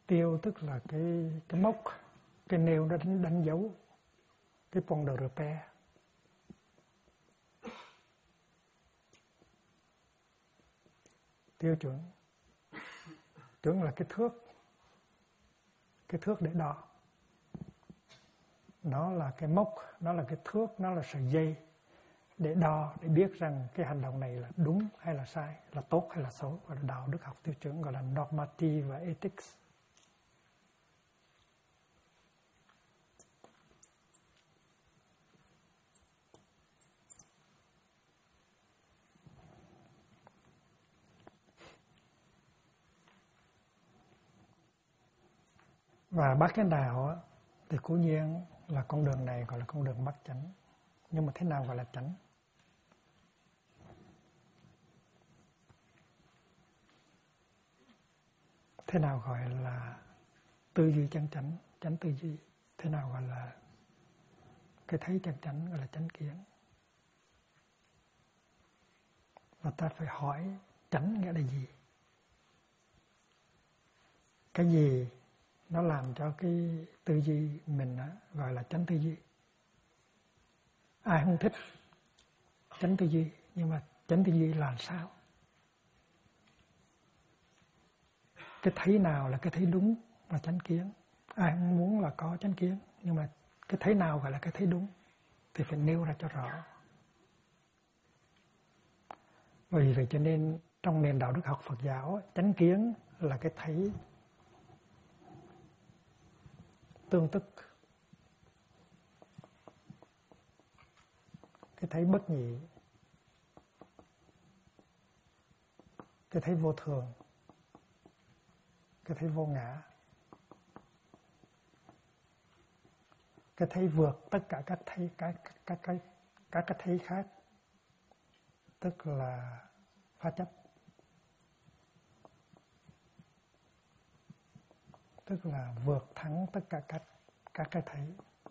Tiêu tức là cái mốc, cái nêu nó đánh dấu cái point de repère. Tiêu chuẩn. Chuẩn là cái thước để đo. Nó là cái mốc, nó là cái thước, nó là sợi dây để đo, để biết rằng cái hành động này là đúng hay là sai, là tốt hay là xấu, gọi là đạo đức học tiêu chuẩn, gọi là normative và ethics. Và bác cái đạo thì cố nhiên là con đường này gọi là con đường bát chánh. Nhưng mà thế nào gọi là chánh? Thế nào gọi là tư duy chân chánh, chánh tư duy? Thế nào gọi là cái thấy chân chánh, gọi là chánh kiến? Và ta phải hỏi chánh nghĩa là gì? Cái gì nó làm cho cái tư duy mình gọi là chánh tư duy? Ai không thích chánh tư duy, nhưng mà chánh tư duy là sao? Cái thấy nào là cái thấy đúng là chánh kiến? Ai không muốn là có chánh kiến, nhưng mà cái thấy nào gọi là cái thấy đúng thì phải nêu ra cho rõ. Vì vậy cho nên trong nền đạo đức học Phật giáo, chánh kiến là cái thấy tương tức, cái thấy bất nhị, cái thấy vô thường, cái thấy vô ngã, cái thấy vượt tất cả các thấy các cái thấy khác, tức là phá chấp, tức là vượt thắng tất cả các cái thấy.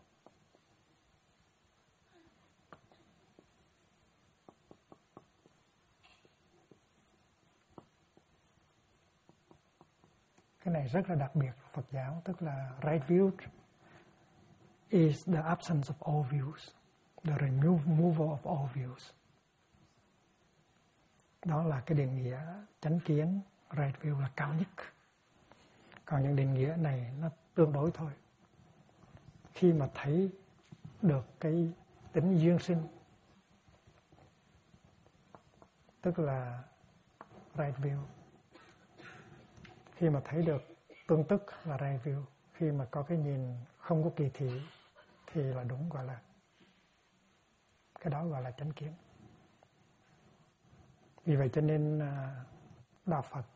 Cái này rất là đặc biệt của Phật giáo, tức là right view is the absence of all views, the removal of all views. Đó là cái định nghĩa chánh kiến, right view là cao nhất. Còn những định nghĩa này nó tương đối thôi. Khi mà thấy được cái tính duyên sinh, tức là right view. Khi mà thấy được tương tức là right view. Khi mà có cái nhìn không có kỳ thị thì là đúng, gọi là cái đó gọi là chánh kiến. Vì vậy cho nên đạo Phật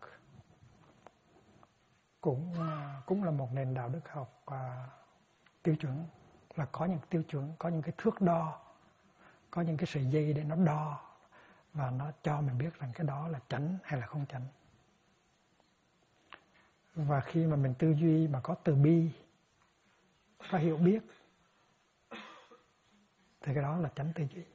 cũng là một nền đạo đức học tiêu chuẩn, là có những tiêu chuẩn, có những cái thước đo, có những cái sợi dây để nó đo và nó cho mình biết rằng cái đó là chánh hay là không chánh. Và khi mà mình tư duy mà có từ bi, có hiểu biết, thì cái đó là chánh tư duy.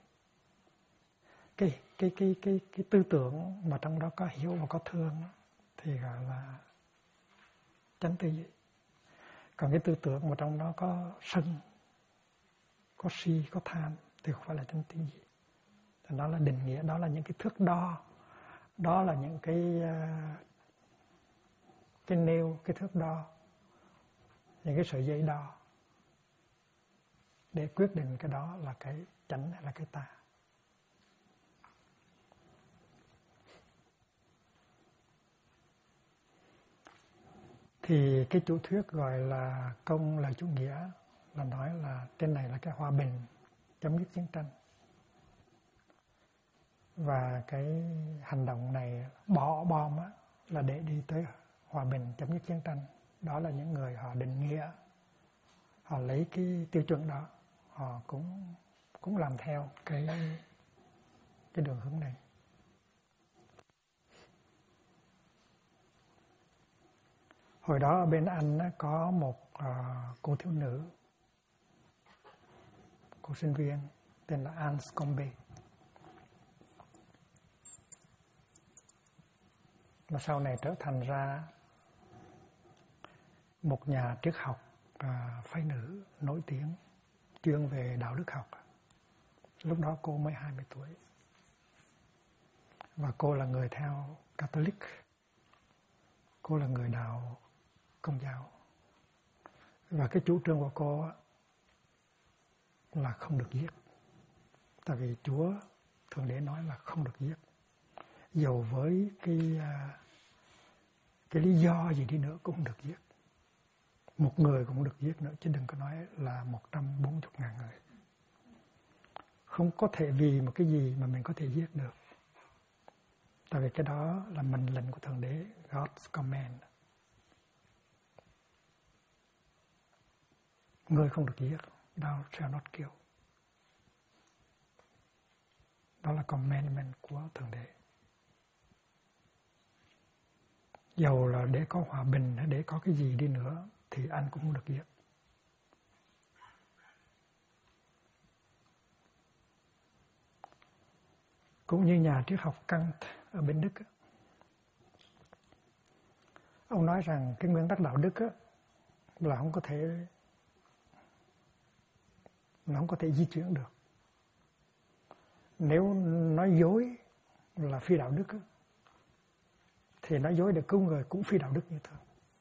Cái tư tưởng mà trong đó có hiểu và có thương thì gọi là chánh tư duy. Còn cái tư tưởng mà trong đó có sân, có si, có tham thì không phải là chánh tư duy. Thì đó là định nghĩa, đó là những cái thước đo, đó là những cái nêu, cái thước đo, những cái sợi dây đo để quyết định cái đó là cái chánh hay là cái tà. Thì cái chủ thuyết gọi là công là chủ nghĩa là nói là trên này là cái hòa bình, chấm dứt chiến tranh. Và cái hành động này bỏ bom là để đi tới hòa bình, chấm dứt chiến tranh. Đó là những người họ định nghĩa, họ lấy cái tiêu chuẩn đó, họ cũng làm theo cái đường hướng này. Hồi đó ở bên Anh có một cô thiếu nữ, cô sinh viên tên là Anne Scombe. Mà sau này trở thành ra một nhà triết học phái nữ nổi tiếng chuyên về đạo đức học. Lúc đó cô mới 20 tuổi. Và cô là người theo Catholic. Cô là người đạo Công giáo. Và cái chủ trương của cô là không được giết. Tại vì Chúa Thượng Đế nói là không được giết. Dầu với cái lý do gì đi nữa cũng không được giết. Một người cũng không được giết nữa, chứ đừng có nói là 140.000 người. Không có thể vì một cái gì mà mình có thể giết được. Tại vì cái đó là mệnh lệnh của Thượng Đế, God's command. Người không được giết, thou shall not kill. Đó là commandment của Thượng Đế. Dầu là để có hòa bình hay để có cái gì đi nữa thì anh cũng không được giết. Cũng như nhà triết học Kant ở bên Đức. Ông nói rằng cái nguyên tắc đạo đức là không có thể di chuyển được. Nếu nói dối là phi đạo đức thì nói dối để cứu người cũng phi đạo đức như thường.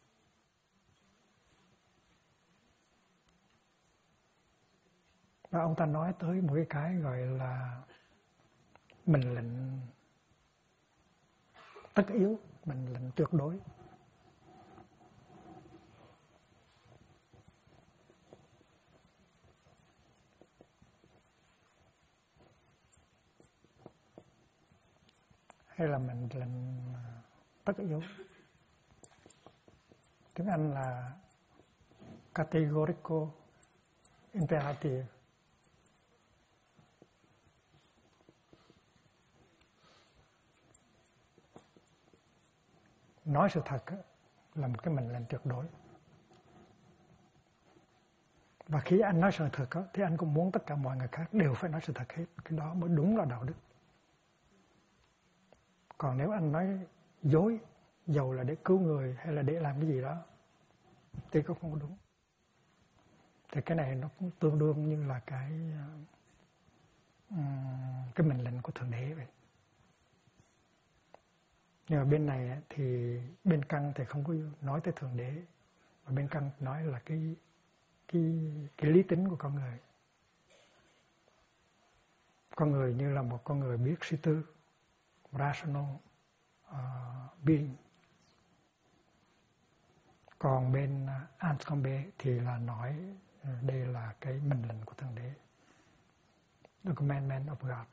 Và ông ta nói tới một cái gọi là mệnh lệnh tất yếu, mệnh lệnh tuyệt đối. Hay là mệnh lệnh tất yếu. Tiếng Anh là categorical imperative. Nói sự thật là một cái mệnh lệnh tuyệt đối. Và khi anh nói sự thật thì anh cũng muốn tất cả mọi người khác đều phải nói sự thật hết. Cái đó mới đúng là đạo đức. Còn nếu anh nói dối, dầu là để cứu người hay là để làm cái gì đó, thì cũng không đúng. Thì cái này nó cũng tương đương như là cái mệnh lệnh của Thượng Đế vậy. Nhưng mà bên này thì bên Căn thì không có nói tới Thượng Đế, mà bên Căn nói là cái lý tính của con người. Con người như là một con người biết suy tư, rational being. Còn bên Anscombe thì là nói đây là cái mệnh lệnh của Thượng Đế, the commandment of God.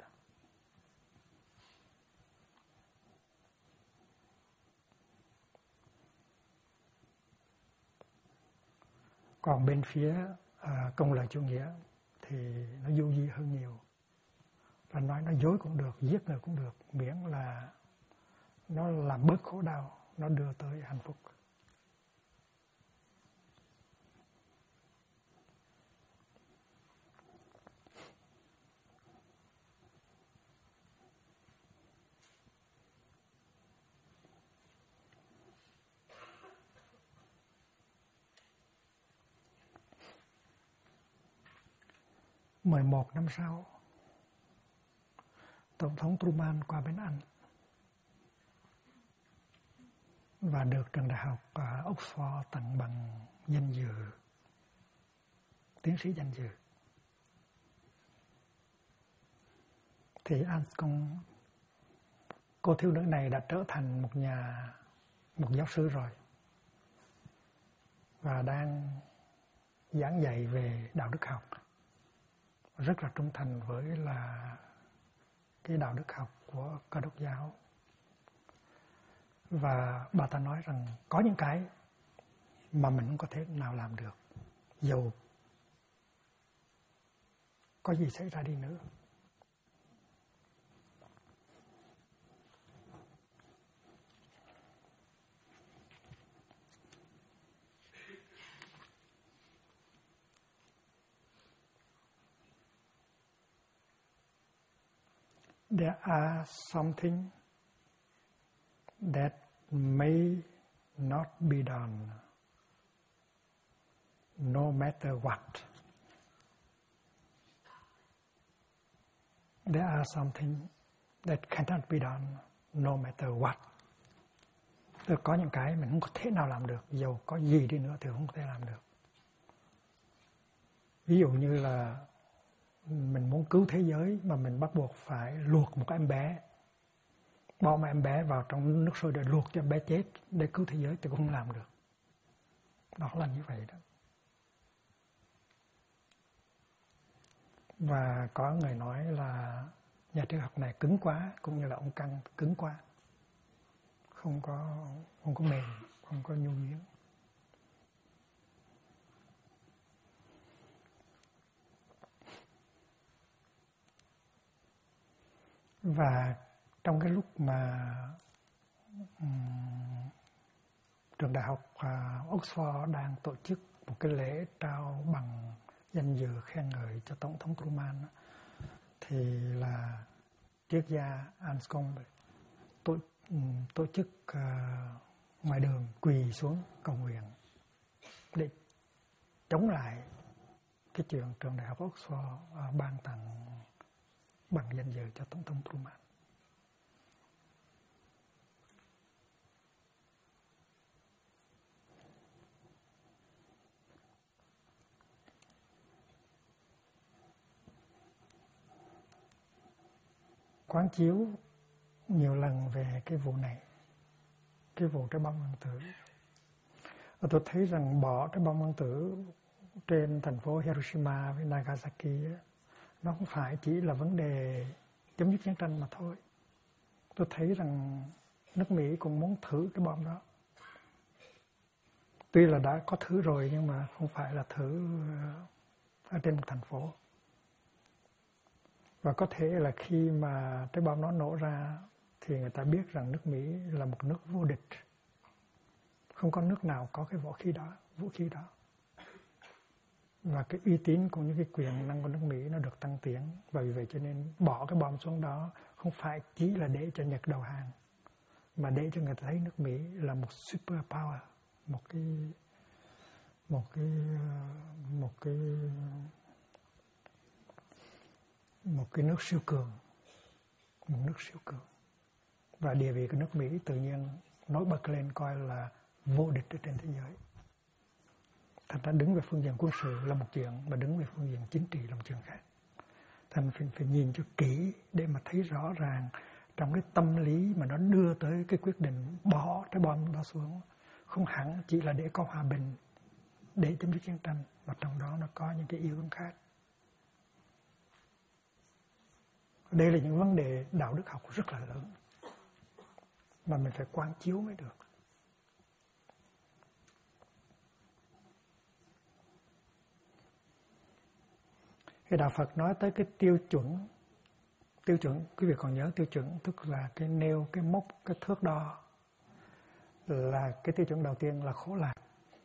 Còn bên phía công lợi chủ nghĩa thì nó vô vi hơn nhiều. Và nói dối cũng được, giết người cũng được, miễn là nó làm bớt khổ đau, nó đưa tới hạnh phúc. Mười 11 năm sau, Tổng thống Truman qua bên Anh và được trường đại học Oxford tặng bằng danh dự, tiến sĩ danh dự. Thì cô thiếu nữ này đã trở thành một giáo sư rồi và đang giảng dạy về đạo đức học, rất là trung thành với là cái đạo đức học của Cơ đốc giáo. Và bà ta nói rằng có những cái mà mình không có thể nào làm được, dầu có gì xảy ra đi nữa. There are something that may not be done no matter what. There are something that cannot be done no matter what. Có những cái mình không có thể nào làm được, dầu có gì đi nữa thì không có thể làm được. Ví dụ như là mình muốn cứu thế giới mà mình bắt buộc phải luộc một cái em bé, bỏ một em bé vào trong nước sôi để luộc cho em bé chết để cứu thế giới thì cũng không làm được. Đó là như vậy đó. Và có người nói là nhà triết học này cứng quá, cũng như là ông Căng cứng quá, không có mềm, không có nhu nhuyễn. Và trong cái lúc mà trường đại học Oxford đang tổ chức một cái lễ trao bằng danh dự khen ngợi cho Tổng thống Truman, thì là triết gia Anscombe tổ chức ngoài đường quỳ xuống cầu nguyện để chống lại cái chuyện trường đại học Oxford ban tặng bằng danh dự cho Tổng thống Truman. Quán chiếu nhiều lần về cái vụ này, cái vụ trái bom nguyên tử. Và tôi thấy rằng bỏ trái bom nguyên tử trên thành phố Hiroshima với Nagasaki nó không phải chỉ là vấn đề chấm dứt chiến tranh mà thôi. Tôi thấy rằng nước Mỹ cũng muốn thử cái bom đó. Tuy là đã có thử rồi nhưng mà không phải là thử ở trên một thành phố. Và có thể là khi mà trái bom nó nổ ra thì người ta biết rằng nước Mỹ là một nước vô địch. Không có nước nào có cái vũ khí đó. Và cái uy tín cũng như cái quyền năng của nước Mỹ nó được tăng tiến. Và vì vậy cho nên bỏ cái bom xuống đó không phải chỉ là để cho Nhật đầu hàng, mà để cho người ta thấy nước Mỹ là một super power, một cái nước siêu cường, và địa vị của nước Mỹ tự nhiên nổi bật lên coi là vô địch ở trên thế giới. Thành ra đứng về phương diện quân sự là một chuyện, mà đứng về phương diện chính trị là một chuyện khác. Thành phải nhìn cho kỹ để mà thấy rõ ràng trong cái tâm lý mà nó đưa tới cái quyết định bỏ cái bom đó xuống, không hẳn chỉ là để có hòa bình, để chấm dứt chiến tranh, mà trong đó nó có những cái yếu tố khác. Đây là những vấn đề đạo đức học rất là lớn mà mình phải quán chiếu mới được. Cái đạo Phật nói tới cái tiêu chuẩn, quý vị còn nhớ tiêu chuẩn tức là cái nêu, cái mốc, cái thước đo, là cái tiêu chuẩn đầu tiên là khổ lạc.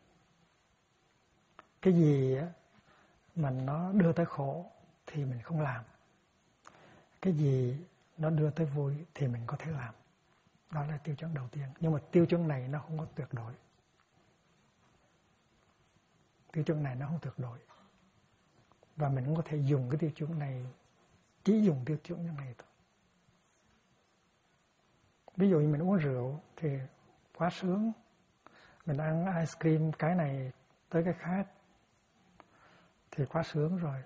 Cái gì mà nó đưa tới khổ thì mình không làm. Cái gì nó đưa tới vui thì mình có thể làm. Đó là tiêu chuẩn đầu tiên. Nhưng mà tiêu chuẩn này nó không có tuyệt đối. Tiêu chuẩn này nó không tuyệt đối. Và mình cũng có thể dùng cái tiêu chuẩn này, chỉ dùng tiêu chuẩn như này thôi. Ví dụ như mình uống rượu thì quá sướng. Mình ăn ice cream cái này tới cái khác thì quá sướng rồi.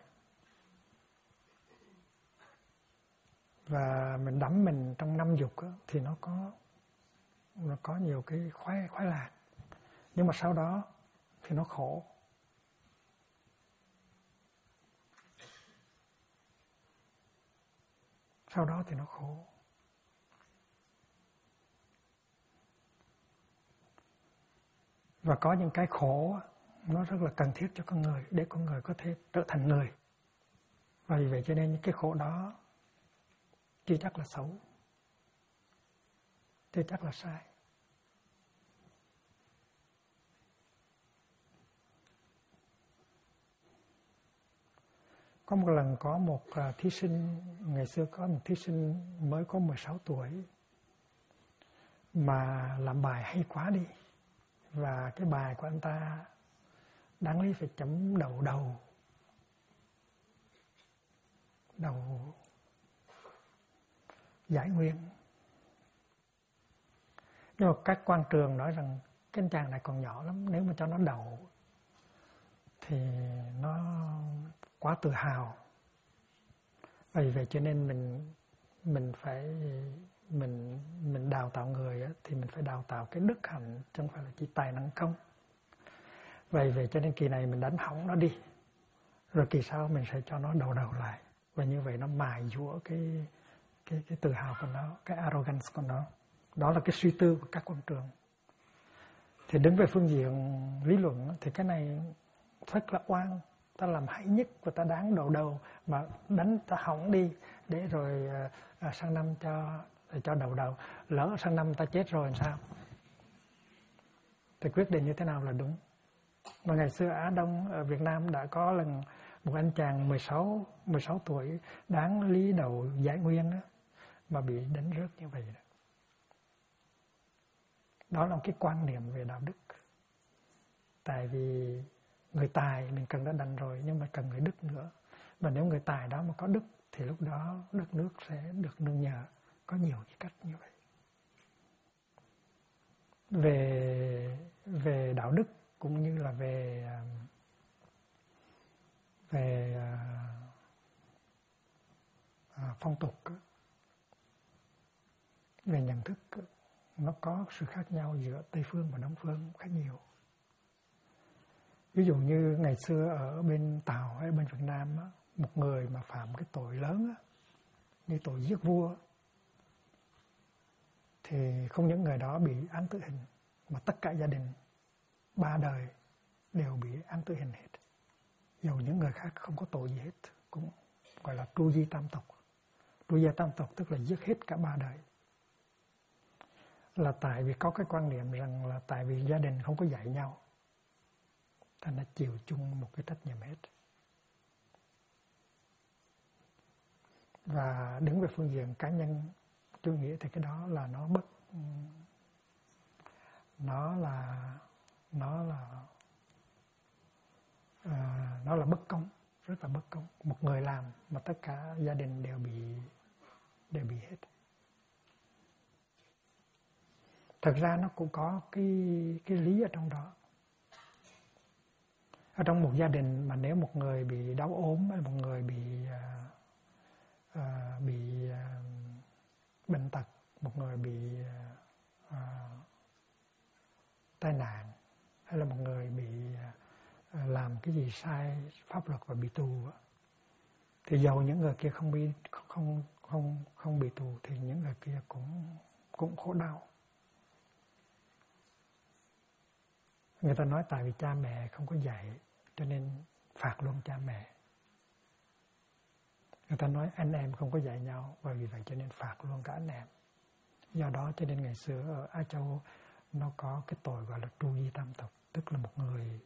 Và mình đắm mình trong năm dục đó, thì nó có nhiều cái khoái lạc. Nhưng mà sau đó thì nó khổ. Sau đó thì nó khổ. Và có những cái khổ nó rất là cần thiết cho con người, để con người có thể trở thành người. Và vì vậy cho nên những cái khổ đó chưa chắc là xấu, chưa chắc là sai. Có một lần có một thí sinh, ngày xưa có một thí sinh mới có 16 tuổi mà làm bài hay quá đi. Và cái bài của anh ta đáng lý phải chấm đầu giải nguyên. Nhưng mà các quan trường nói rằng cái anh chàng này còn nhỏ lắm, nếu mà cho nó đầu thì nó quá tự hào. Vì vậy cho nên mình đào tạo người á, thì mình phải đào tạo cái đức hạnh, chứ không phải là chỉ tài năng không. Vậy cho nên kỳ này mình đánh hỏng nó đi, rồi kỳ sau mình sẽ cho nó đầu lại, và như vậy nó mài dũa cái tự hào của nó, cái arrogance của nó. Đó là cái suy tư của các quan trường. Thì đứng về phương diện lý luận thì cái này rất là oan. Ta làm hay nhất và ta đáng đầu mà đánh ta hỏng đi, để rồi sang năm cho đầu. Lỡ sang năm ta chết rồi làm sao? Thì quyết định như thế nào là đúng. Và ngày xưa Á Đông ở Việt Nam đã có lần một anh chàng 16 tuổi đáng lý đầu giải nguyên đó, mà bị đánh rớt như vậy đó. Đó là một cái quan niệm về đạo đức. Tại vì người tài mình cần đã đành rồi, nhưng mà cần người đức nữa. Và nếu người tài đó mà có đức thì lúc đó đất nước sẽ được nương nhờ. Có nhiều cái cách như vậy. Về đạo đức cũng như là về phong tục, về nhận thức, nó có sự khác nhau giữa Tây Phương và Đông Phương khá nhiều. Ví dụ như ngày xưa ở bên Tàu hay bên Việt Nam á, một người mà phạm cái tội lớn á, như tội giết vua, thì không những người đó bị án tử hình, mà tất cả gia đình 3 đời đều bị án tử hình hết. Dù những người khác không có tội gì hết, cũng gọi là tru di tam tộc. Tru di tam tộc tức là giết hết cả 3 đời. Là tại vì có cái quan niệm rằng là tại vì gia đình không có dạy nhau, ta đã chịu chung một cái trách nhiệm hết. Và đứng về phương diện cá nhân, tôi nghĩ thì cái đó là nó bất công, rất là bất công. Một người làm mà tất cả gia đình đều bị hết. Thật ra nó cũng có cái lý ở trong đó. Ở trong một gia đình mà nếu một người bị đau ốm, hay một người bị bệnh tật, một người bị tai nạn, hay là một người bị làm cái gì sai pháp luật và bị tù, thì dầu những người kia không bị tù thì những người kia cũng khổ đau. Người ta nói tại vì cha mẹ không có dạy cho nên phạt luôn cha mẹ. Người ta nói anh em không có dạy nhau, và vì vậy cho nên phạt luôn cả anh em. Do đó cho nên ngày xưa ở Á Châu nó có cái tội gọi là tru di tam tộc, tức là một người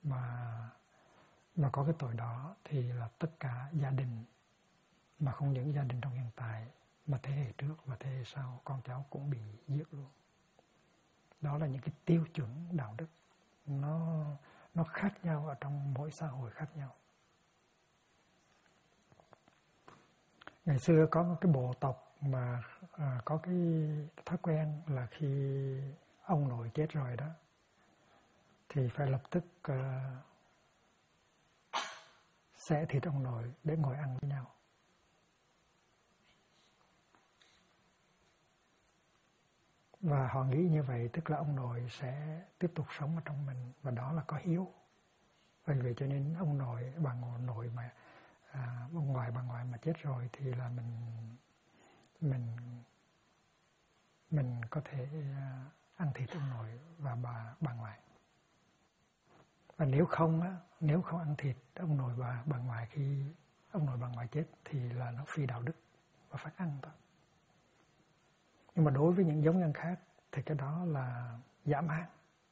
mà có cái tội đó thì là tất cả gia đình, mà không những gia đình trong hiện tại mà thế hệ trước và thế hệ sau, con cháu cũng bị giết luôn. Đó là những cái tiêu chuẩn đạo đức nó khác nhau ở trong mỗi xã hội khác nhau. Ngày xưa có một cái bộ tộc mà có cái thói quen là khi ông nội chết rồi đó thì phải lập tức xẻ thịt ông nội để ngồi ăn với nhau. Và họ nghĩ như vậy tức là ông nội sẽ tiếp tục sống ở trong mình, và đó là có hiếu. Vì vậy cho nên ông nội, bà nội mà ông ngoại bà ngoại mà chết rồi thì là mình có thể ăn thịt ông nội và bà ngoại. Và nếu không ăn thịt ông nội và bà ngoại khi ông nội bà ngoại chết thì là nó phi đạo đức và phải ăn thôi. Nhưng mà đối với những giống nhân khác thì cái đó là dã man.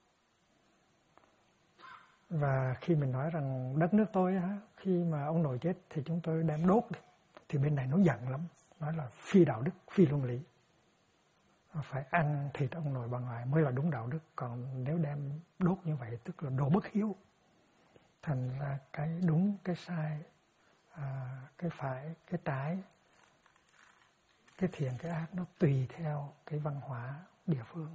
Và khi mình nói rằng đất nước tôi khi mà ông nội chết thì chúng tôi đem đốt đi, thì bên này nó giận lắm, nói là phi đạo đức, phi luân lý. Phải ăn thịt ông nội bà ngoại mới là đúng đạo đức, còn nếu đem đốt như vậy tức là đồ bất hiếu. Thành ra cái đúng, cái sai, cái phải, cái trái, cái thiện, cái ác nó tùy theo cái văn hóa địa phương.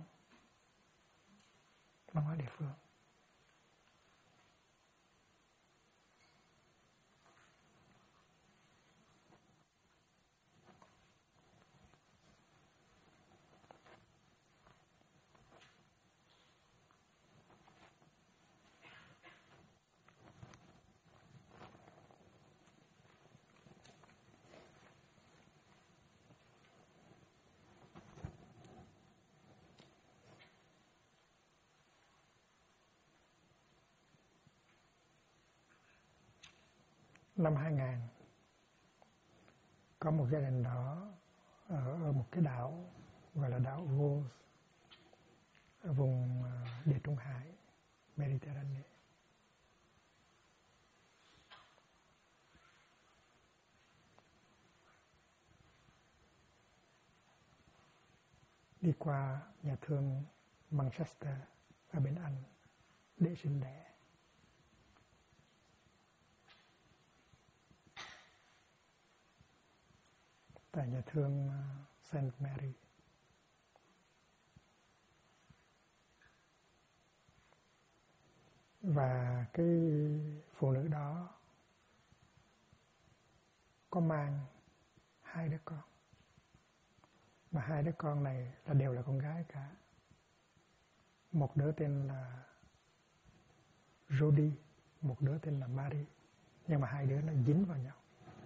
Văn hóa địa phương. Năm 2000 có một gia đình đó ở một cái đảo gọi là đảo Rose ở vùng Địa Trung Hải, Mediterranean. Đi qua nhà thương Manchester ở bên Anh để sinh đẻ. Tại nhà thương Saint Mary. Và cái phụ nữ đó có mang 2 đứa con. Mà 2 đứa con này đều là con gái cả. Một đứa tên là Jody, một đứa tên là Mary. Nhưng mà 2 đứa nó dính vào nhau.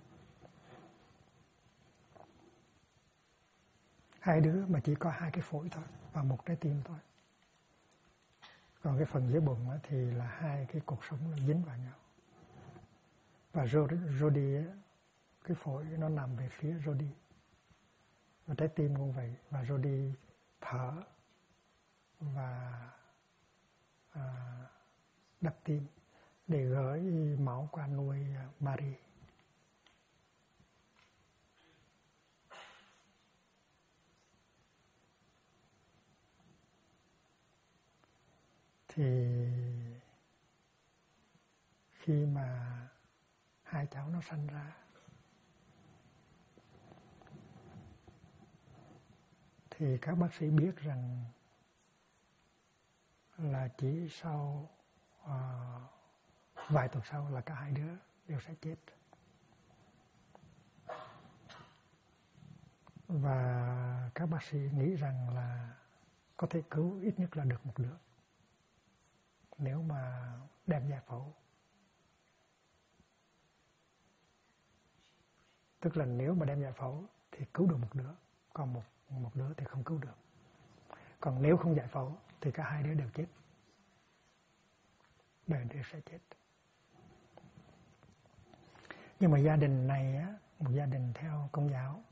2 đứa mà chỉ có 2 cái phổi thôi và 1 trái tim thôi. Còn cái phần dưới bụng thì là 2 cái cột sống nó dính vào nhau. Và Jody, cái phổi nó nằm về phía Jody. Và trái tim cũng vậy. Và Jody thở và đập tim để gửi máu qua nuôi Mary. Thì khi mà 2 cháu nó sanh ra thì các bác sĩ biết rằng là chỉ sau vài tuần sau là cả 2 đứa đều sẽ chết. Và các bác sĩ nghĩ rằng là có thể cứu ít nhất là được 1 đứa nếu mà đem giải phẫu. Tức là nếu mà đem giải phẫu thì cứu được 1 đứa, còn một đứa thì không cứu được. Còn nếu không giải phẫu thì cả 2 đứa đều chết. Đều sẽ chết. Nhưng mà gia đình này á, một gia đình theo Công giáo,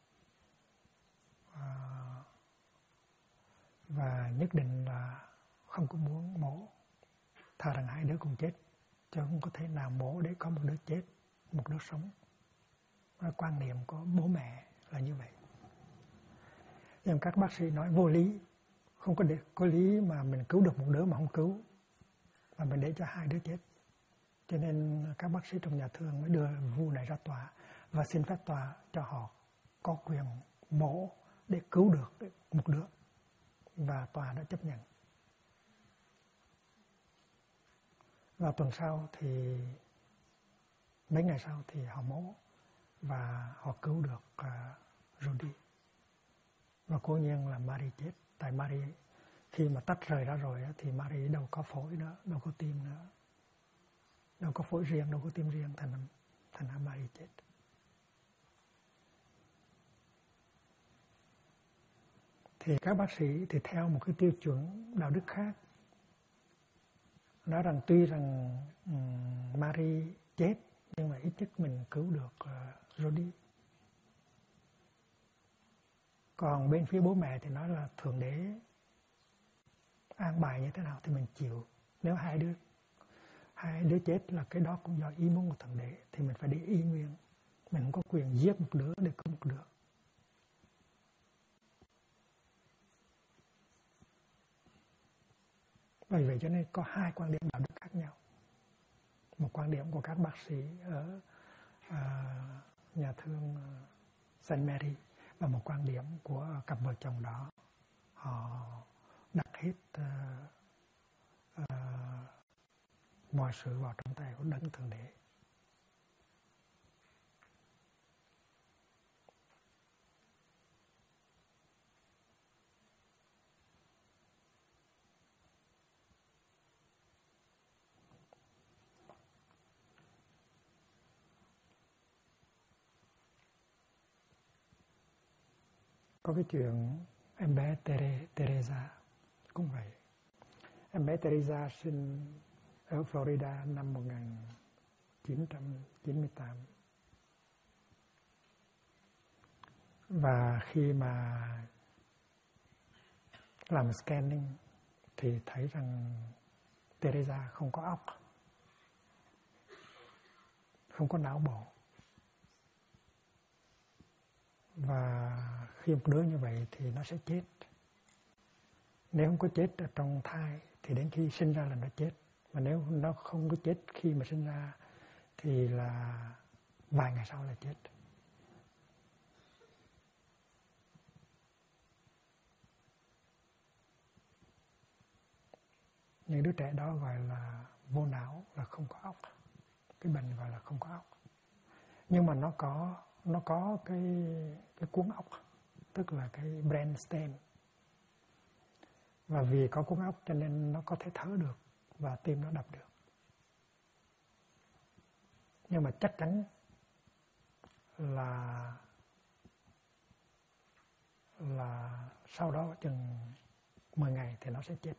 và nhất định là không có muốn mổ, thà rằng 2 đứa cùng chết, chứ không có thể nào mổ để có 1 đứa chết, 1 đứa sống. Quan niệm của bố mẹ là như vậy. Nhưng các bác sĩ nói vô lý, không có lý mà mình cứu được 1 đứa mà không cứu, mà mình để cho 2 đứa chết. Cho nên các bác sĩ trong nhà thương mới đưa vụ này ra tòa và xin phép tòa cho họ có quyền mổ để cứu được 1 đứa. Và tòa đã chấp nhận. Và tuần sau thì mấy ngày sau thì họ mổ và họ cứu được Jody. Và cố nhiên là Mary chết. Tại Mary khi mà tách rời ra rồi thì Mary đâu có phổi nữa, đâu có tim nữa, đâu có phổi riêng, đâu có tim riêng, thành ra Mary chết. Thì các bác sĩ thì theo một cái tiêu chuẩn đạo đức khác, nói rằng tuy rằng Mary chết nhưng mà ít nhất mình cứu được Jody. Còn bên phía bố mẹ thì nói là Thượng Đế an bài như thế nào thì mình chịu. Nếu hai đứa chết là cái đó cũng do ý muốn của Thượng Đế thì mình phải để y nguyên. Mình không có quyền giết 1 đứa để cứu 1 đứa. Bởi vậy cho nên có 2 quan điểm đạo đức khác nhau. một quan điểm của các bác sĩ ở nhà thương St. Mary, và một quan điểm của cặp vợ chồng đó. Họ đặt hết mọi sự vào trong tay của Đấng Thượng Đế. Có cái chuyện em bé Teresa cũng vậy. Em bé Teresa sinh ở Florida năm 1998. Và khi mà làm scanning thì thấy rằng Teresa không có óc, không có não bộ. Và khi một đứa như vậy thì nó sẽ chết. Nếu không có chết ở trong thai thì đến khi sinh ra là nó chết. Mà nếu nó không có chết khi mà sinh ra thì là vài ngày sau là chết. Những đứa trẻ đó gọi là vô não, là không có óc. Cái bệnh gọi là không có óc. Nhưng mà nó có cái cuống óc, tức là cái brainstem. Và vì có cuống óc cho nên nó có thể thở được và tim nó đập được. Nhưng mà chắc chắn là sau đó chừng 10 ngày thì nó sẽ chết.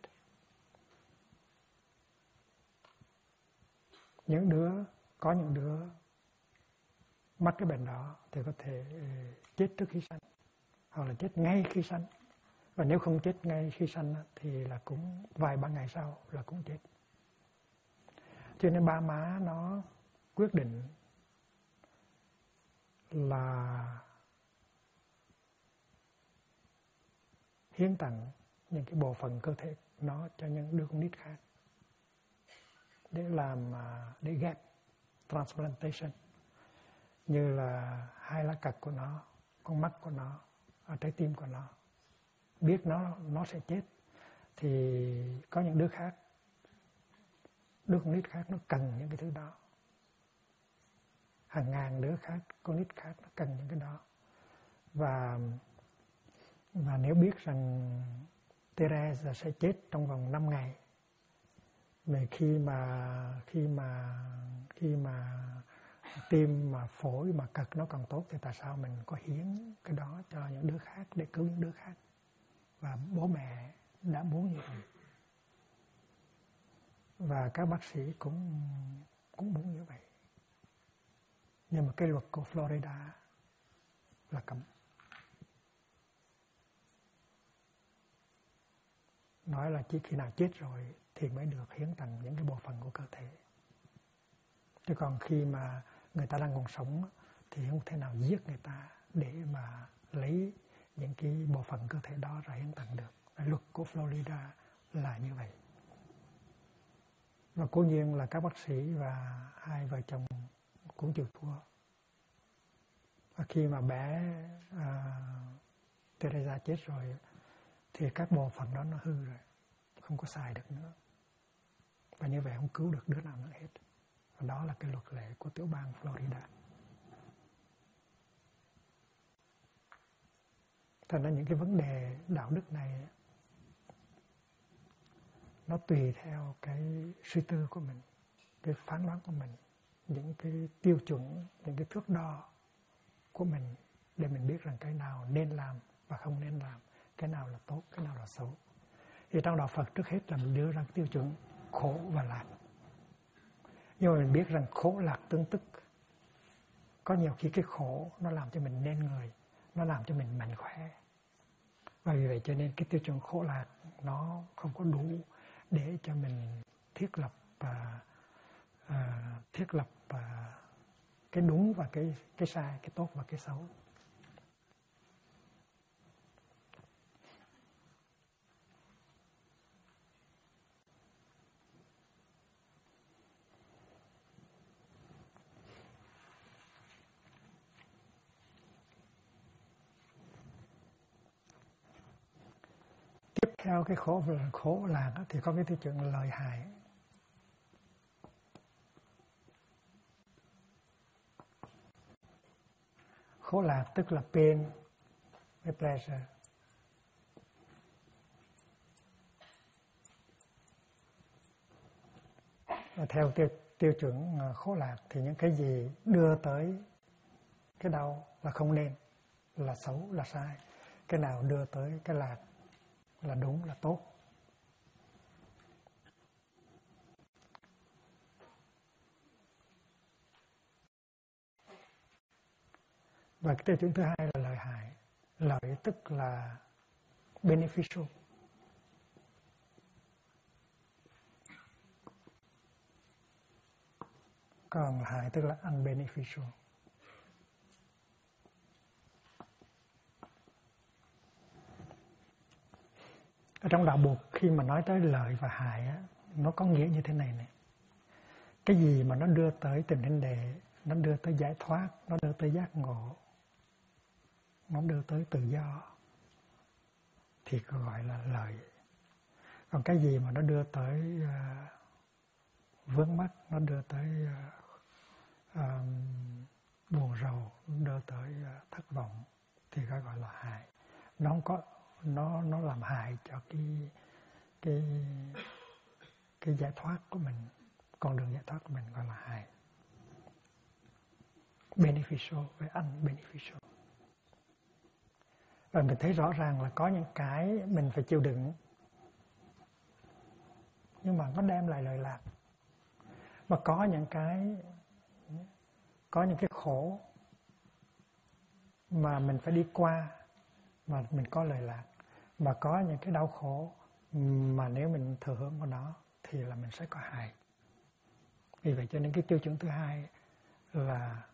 Có những đứa mắc cái bệnh đó thì có thể chết trước khi sanh, hoặc là chết ngay khi sanh. Và nếu không chết ngay khi sanh thì là cũng vài ba ngày sau là cũng chết. Cho nên ba má nó quyết định là hiến tặng những cái bộ phận cơ thể nó cho những đứa con nít khác để ghép transplantation, như là hai lá cật của nó, con mắt của nó, trái tim của nó. Biết nó sẽ chết thì có những đứa con nít khác nó cần những cái thứ đó. Hàng ngàn đứa khác, con nít khác nó cần những cái đó. Và nếu biết rằng Teresa sẽ chết trong vòng 5 ngày, về khi mà tim mà phổi mà cật nó còn tốt thì tại sao mình có hiến cái đó cho những đứa khác để cứu những đứa khác? Và bố mẹ đã muốn như vậy. Và các bác sĩ cũng muốn như vậy. Nhưng mà cái luật của Florida là cấm. Nói là chỉ khi nào chết rồi thì mới được hiến tặng những cái bộ phận của cơ thể. Chứ còn khi mà người ta đang còn sống thì không thể nào giết người ta để mà lấy những cái bộ phận cơ thể đó ra hiến tặng được. Luật của Florida là như vậy. Và cố nhiên là các bác sĩ và hai vợ chồng cũng chịu thua. Và khi mà bé Teresa chết rồi thì các bộ phận đó nó hư rồi, không có xài được nữa. Và như vậy không cứu được đứa nào nữa hết. Và đó là cái luật lệ của tiểu bang Florida. Thật ra những cái vấn đề đạo đức này nó tùy theo cái suy tư của mình, cái phán đoán của mình, những cái tiêu chuẩn, những cái thước đo của mình để mình biết rằng cái nào nên làm và không nên làm, cái nào là tốt, cái nào là xấu. Thì trong đạo Phật trước hết là mình đưa ra tiêu chuẩn khổ và lạc. Nhưng mà mình biết rằng khổ lạc tương tức. Có nhiều khi cái khổ nó làm cho mình nên người, nó làm cho mình mạnh khỏe. Và vì vậy cho nên cái tiêu chuẩn khổ lạc nó không có đủ để cho mình thiết lập cái đúng và cái sai, cái tốt và cái xấu. tiếp theo cái khổ lạc thì có cái tiêu chuẩn lợi hại. Khổ lạc tức là pain với pleasure. Và theo tiêu chuẩn khổ lạc thì những cái gì đưa tới cái đau là không nên, là xấu, là sai. Cái nào đưa tới cái lạc là đúng, là tốt. Và cái tiêu chuẩn thứ hai là lợi hại. Lợi tức là beneficial. Còn hại tức là unbeneficial. Ở trong đạo Phật khi mà nói tới lợi và hại á, nó có nghĩa như thế này này. Cái gì mà nó đưa tới tình hình đề, nó đưa tới giải thoát, nó đưa tới giác ngộ, nó đưa tới tự do thì gọi là lợi. Còn cái gì mà nó đưa tới vướng mắc, nó đưa tới buồn rầu, nó đưa tới thất vọng thì gọi là hại. Nó không có, nó làm hại cho cái giải thoát của mình, con đường giải thoát của mình gọi là hại. Beneficial với unbeneficial. Và mình thấy rõ ràng là có những cái mình phải chịu đựng nhưng mà nó đem lại lợi lạc. Mà có những cái khổ mà mình phải đi qua mà mình có lợi lạc. Mà có những cái đau khổ mà nếu mình thừa hưởng của nó thì là mình sẽ có hại. Vì vậy cho nên cái tiêu chuẩn thứ hai là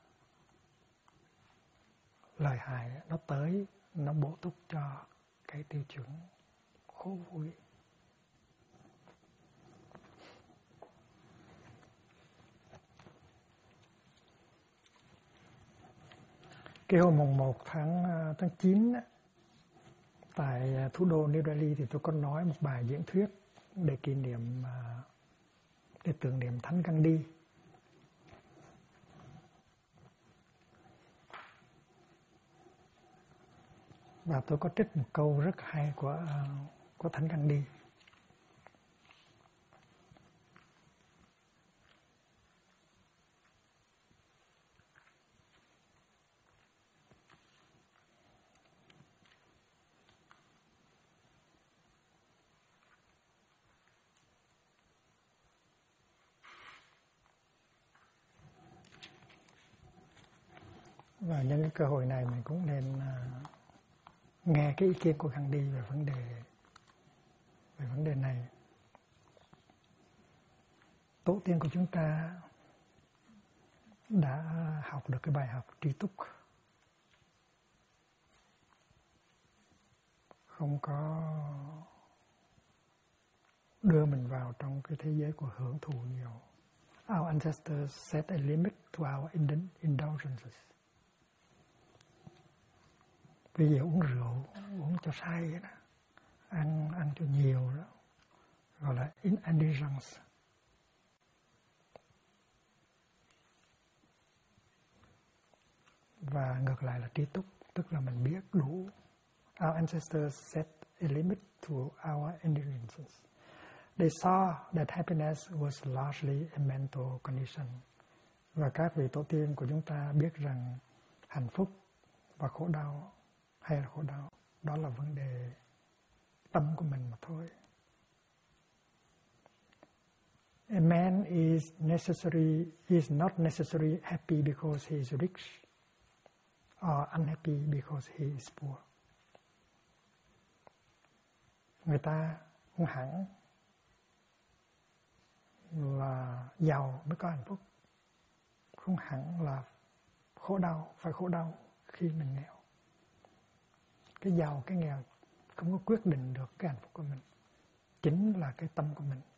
lợi hại, nó tới, nó bổ túc cho cái tiêu chuẩn khổ vui. Cái hôm mùng 1 tháng 9 tại thủ đô New Delhi thì tôi có nói một bài diễn thuyết để kỷ niệm, để tưởng niệm Thánh Gandhi. Và tôi có trích một câu rất hay của Thánh Gandhi. Và nhân cái cơ hội này mình cũng nên nghe cái ý kiến của Gandhi về vấn đề này. Tổ tiên của chúng ta đã học được cái bài học trí túc, không có đưa mình vào trong cái thế giới của hưởng thụ nhiều. Our ancestors set a limit to our indulgences. Bây giờ uống rượu, uống cho say đó, ăn cho nhiều đó, gọi là indulgence. Và ngược lại là trí túc, tức là mình biết đủ. Our ancestors set a limit to our indulgences. They saw that happiness was largely a mental condition. Và các vị tổ tiên của chúng ta biết rằng hạnh phúc và khổ đau hay là khổ đau, đó là vấn đề tâm của mình mà thôi. A man is not necessarily happy because he is rich or unhappy because he is poor. Người ta không hẳn là giàu mới có hạnh phúc, không hẳn là phải khổ đau khi mình nghèo. Cái giàu, cái nghèo không có quyết định được cái hạnh phúc của mình, chính là cái tâm của mình.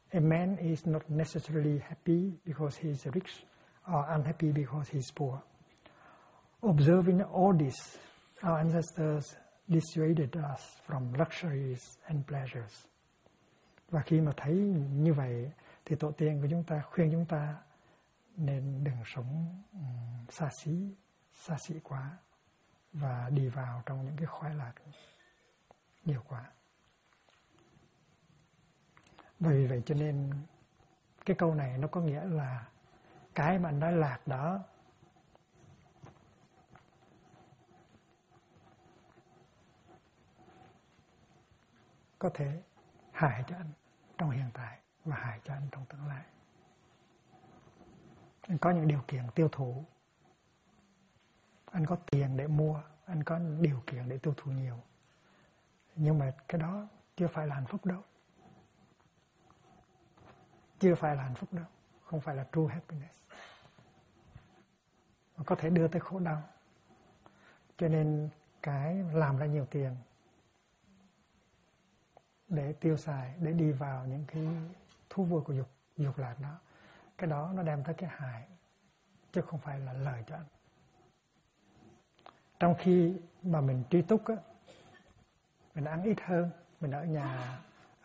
A man is not necessarily happy because he is rich or unhappy because he is poor. Observing all this, our ancestors dissuaded us from luxuries and pleasures. Và khi mà thấy như vậy thì tổ tiên của chúng ta khuyên chúng ta nên đừng sống xa xỉ quá và đi vào trong những cái khoái lạc nhiều quá. Vì vậy cho nên cái câu này nó có nghĩa là cái mà anh nói lạc đó có thể hại cho anh trong hiện tại và hại cho anh trong tương lai. Anh có những điều kiện tiêu thụ, anh có tiền để mua, anh có điều kiện để tiêu thụ nhiều, nhưng mà cái đó chưa phải là hạnh phúc đâu. Chưa phải là hạnh phúc đâu, không phải là true happiness. Nó có thể đưa tới khổ đau. Cho nên cái làm ra nhiều tiền để tiêu xài, để đi vào những cái thú vui của dục lạc đó, cái đó nó đem tới cái hại, chứ không phải là lợi cho anh. Trong khi mà mình tri túc á, mình ăn ít hơn, mình ở nhà,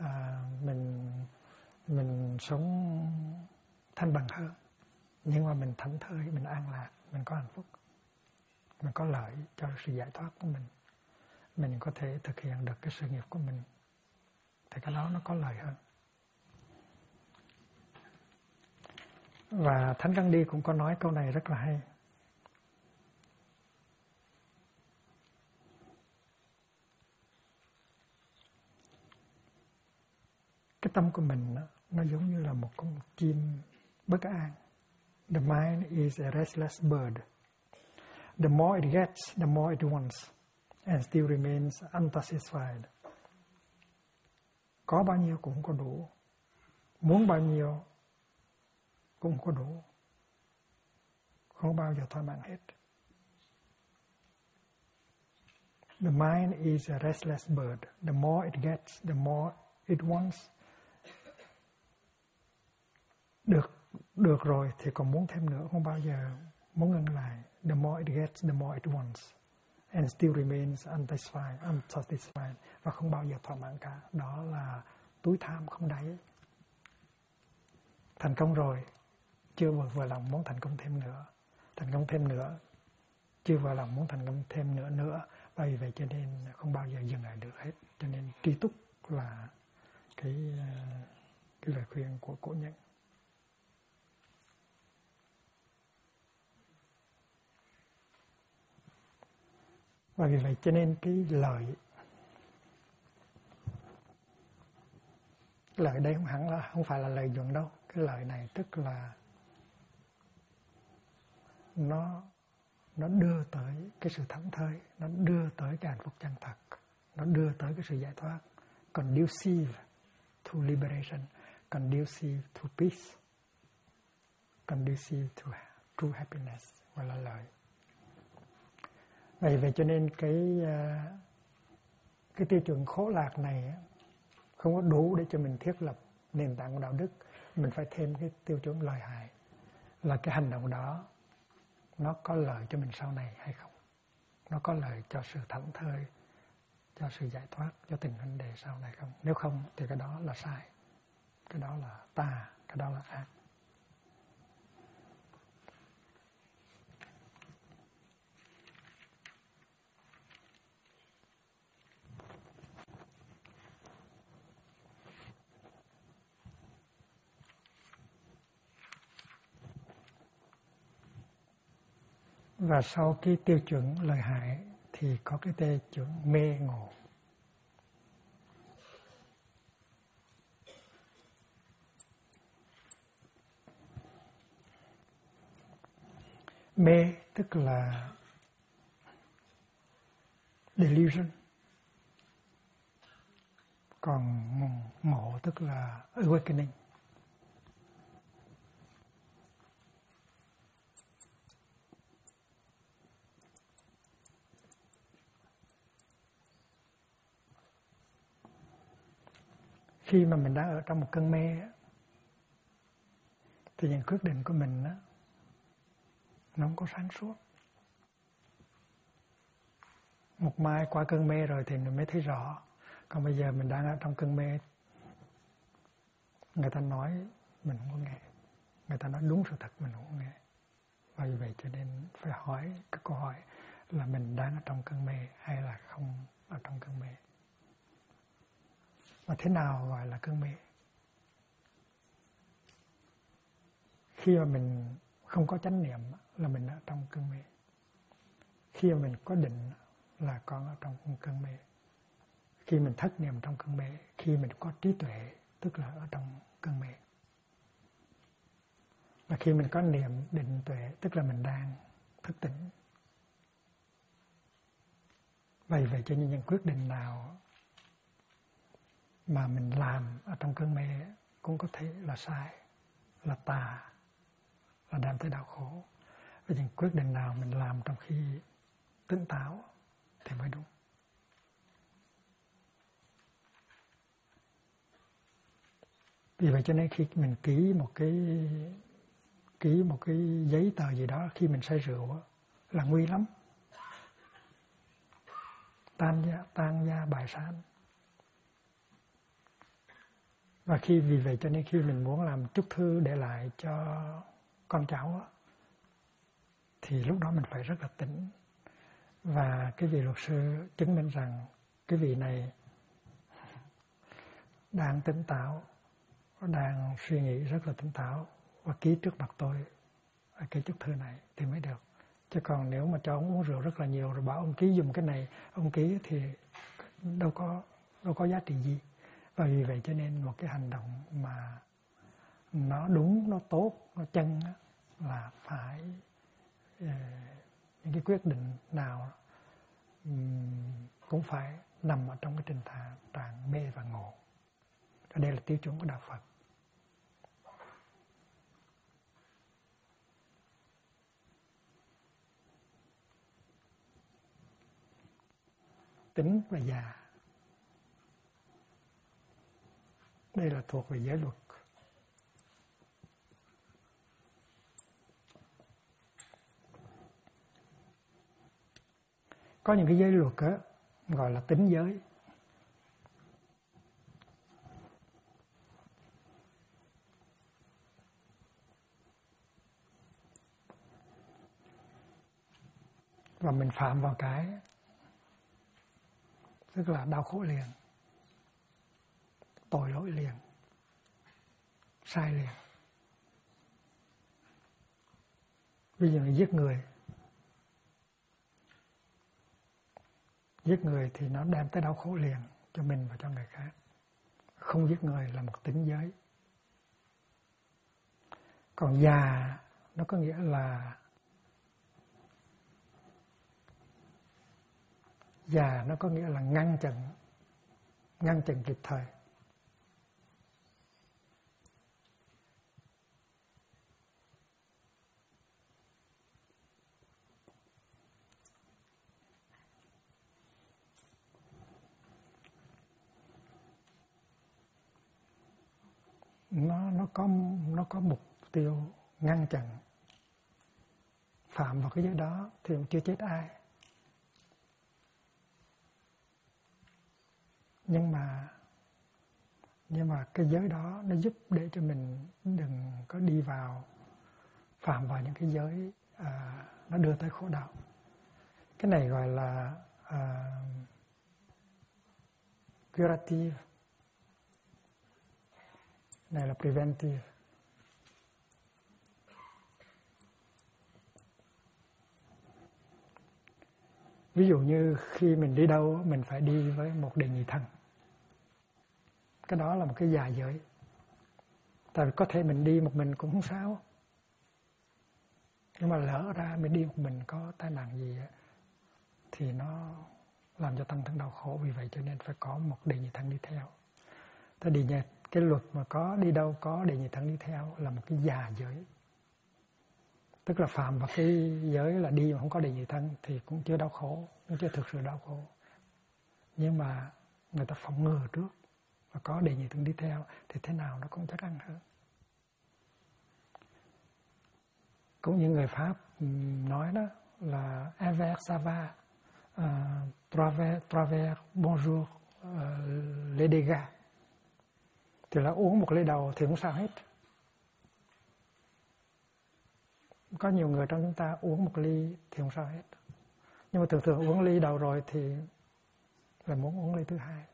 mình sống thanh bằng hơn, nhưng mà mình thảnh thơi, mình an lạc, mình có hạnh phúc, mình có lợi cho sự giải thoát của mình có thể thực hiện được cái sự nghiệp của mình, thì cái đó nó có lợi hơn. Và Thánh Gandhi cũng có nói câu này rất là hay. Cái tâm của mình nó giống như là một con chim bất an. The mind is a restless bird. The more it gets, the more it wants, and still remains unsatisfied. Có bao nhiêu cũng có đủ, muốn bao nhiêu cũng có đủ, không bao giờ thỏa mãn hết. The mind is a restless bird. The more it gets, the more it wants. Được rồi thì còn muốn thêm nữa, không bao giờ muốn ngừng lại. The more it gets, the more it wants, and still remains unsatisfied, và không bao giờ thỏa mãn cả. Đó là túi tham không đáy. Thành công rồi, chưa vừa lòng muốn thành công thêm nữa. Thành công thêm nữa, chưa vừa lòng muốn thành công thêm nữa. Bởi vậy cho nên không bao giờ dừng lại được hết. Cho nên tri túc là cái lời khuyên của cổ nhân. Và vì vậy cho nên cái lợi đây không phải là lợi nhuận đâu. Cái lợi này tức là nó đưa tới cái sự thảnh thơi, nó đưa tới cái hạnh phúc chân thật, nó đưa tới cái sự giải thoát, conducive to liberation, conducive to peace, conducive to true happiness, gọi là lợi. Vậy cho nên cái tiêu chuẩn khổ lạc này không có đủ để cho mình thiết lập nền tảng của đạo đức. Mình phải thêm cái tiêu chuẩn lợi hại, là cái hành động đó nó có lợi cho mình sau này hay không, nó có lợi cho sự thảnh thơi, cho sự giải thoát, cho tình vấn đề sau này không. Nếu không thì cái đó là sai, cái đó là tà, cái đó là ác. Và sau cái tiêu chuẩn lợi hại thì có cái tiêu chuẩn mê ngộ. Mê tức là delusion, còn ngộ tức là awakening. Khi mà mình đang ở trong một cơn mê, thì những quyết định của mình đó, nó không có sáng suốt. Một mai qua cơn mê rồi thì mình mới thấy rõ. Còn bây giờ mình đang ở trong cơn mê, người ta nói mình không có nghe, người ta nói đúng sự thật mình không có nghe. Và vì vậy cho nên phải hỏi cái câu hỏi là mình đang ở trong cơn mê hay là không ở trong cơn mê. Và thế nào gọi là cơn mê? Khi mà mình không có chánh niệm là mình ở trong cơn mê. Khi mà mình có định là còn ở trong cơn mê. Khi mình thất niệm trong cơn mê, khi mình có trí tuệ tức là ở trong cơn mê. Và khi mình có niệm định tuệ tức là mình đang thức tỉnh. Vậy cho nên những quyết định nào mà mình làm ở trong cơn mê cũng có thể là sai, là tà, là đem tới đau khổ. Và những quyết định nào mình làm trong khi tỉnh táo thì mới đúng. Vì vậy cho nên khi mình ký một cái giấy tờ gì đó khi mình say rượu là nguy lắm. Tan gia bại sản. Và vì vậy cho nên khi mình muốn làm chúc thư để lại cho con cháu thì lúc đó mình phải rất là tỉnh. Và cái vị luật sư chứng minh rằng cái vị này đang tỉnh táo, đang suy nghĩ rất là tỉnh táo và ký trước mặt tôi cái chúc thư này thì mới được. Chứ còn nếu mà cho ông uống rượu rất là nhiều rồi bảo ông ký dùng cái này, ông ký thì đâu có giá trị gì. Và vì vậy cho nên một cái hành động mà nó đúng, nó tốt, nó chân là phải những cái quyết định nào cũng phải nằm ở trong cái trình trạng mê và ngộ. Và đây là tiêu chuẩn của Đạo Phật. Tính và già. Đây là thuộc về giới luật. Có những cái giới luật á, gọi là tính giới. Và mình phạm vào cái tức là đau khổ liền, tội lỗi liền, sai liền. Ví dụ như giết người. Giết người thì nó đem tới đau khổ liền cho mình và cho người khác. Không giết người là một tính giới. Còn già nó có nghĩa là ngăn chặn kịp thời. Nó có mục tiêu ngăn chặn. Phạm vào cái giới đó thì cũng chưa chết ai. Nhưng mà cái giới đó nó giúp để cho mình đừng có đi vào phạm vào những cái giới nó đưa tới khổ đau. Cái này gọi là curative, này là preventive. Ví dụ như khi mình đi đâu mình phải đi với một đệ nhị thân. Cái đó là một cái già giới. Tại vì có thể mình đi một mình cũng không sao. Nhưng mà lỡ ra mình đi một mình có tai nạn gì thì nó làm cho tăng thân đau khổ. Vì vậy cho nên phải có một đệ nhị thân đi theo. Cái luật mà có đi đâu có đệ nhị thân đi theo là một cái già giới. Tức là phạm vào cái giới là đi mà không có đệ nhị thân thì cũng chưa đau khổ, cũng chưa thực sự đau khổ. Nhưng mà người ta phòng ngừa trước và có đệ nhị thân đi theo thì thế nào nó cũng chắc ăn hơn. cũng như người Pháp nói đó là un verre ça va, trois verres bonjour, les dégâts, thì là uống một ly đầu thì không sao hết. Có nhiều người trong chúng ta uống một ly thì không sao hết, nhưng mà thường thường uống ly đầu rồi thì là muốn uống ly thứ hai.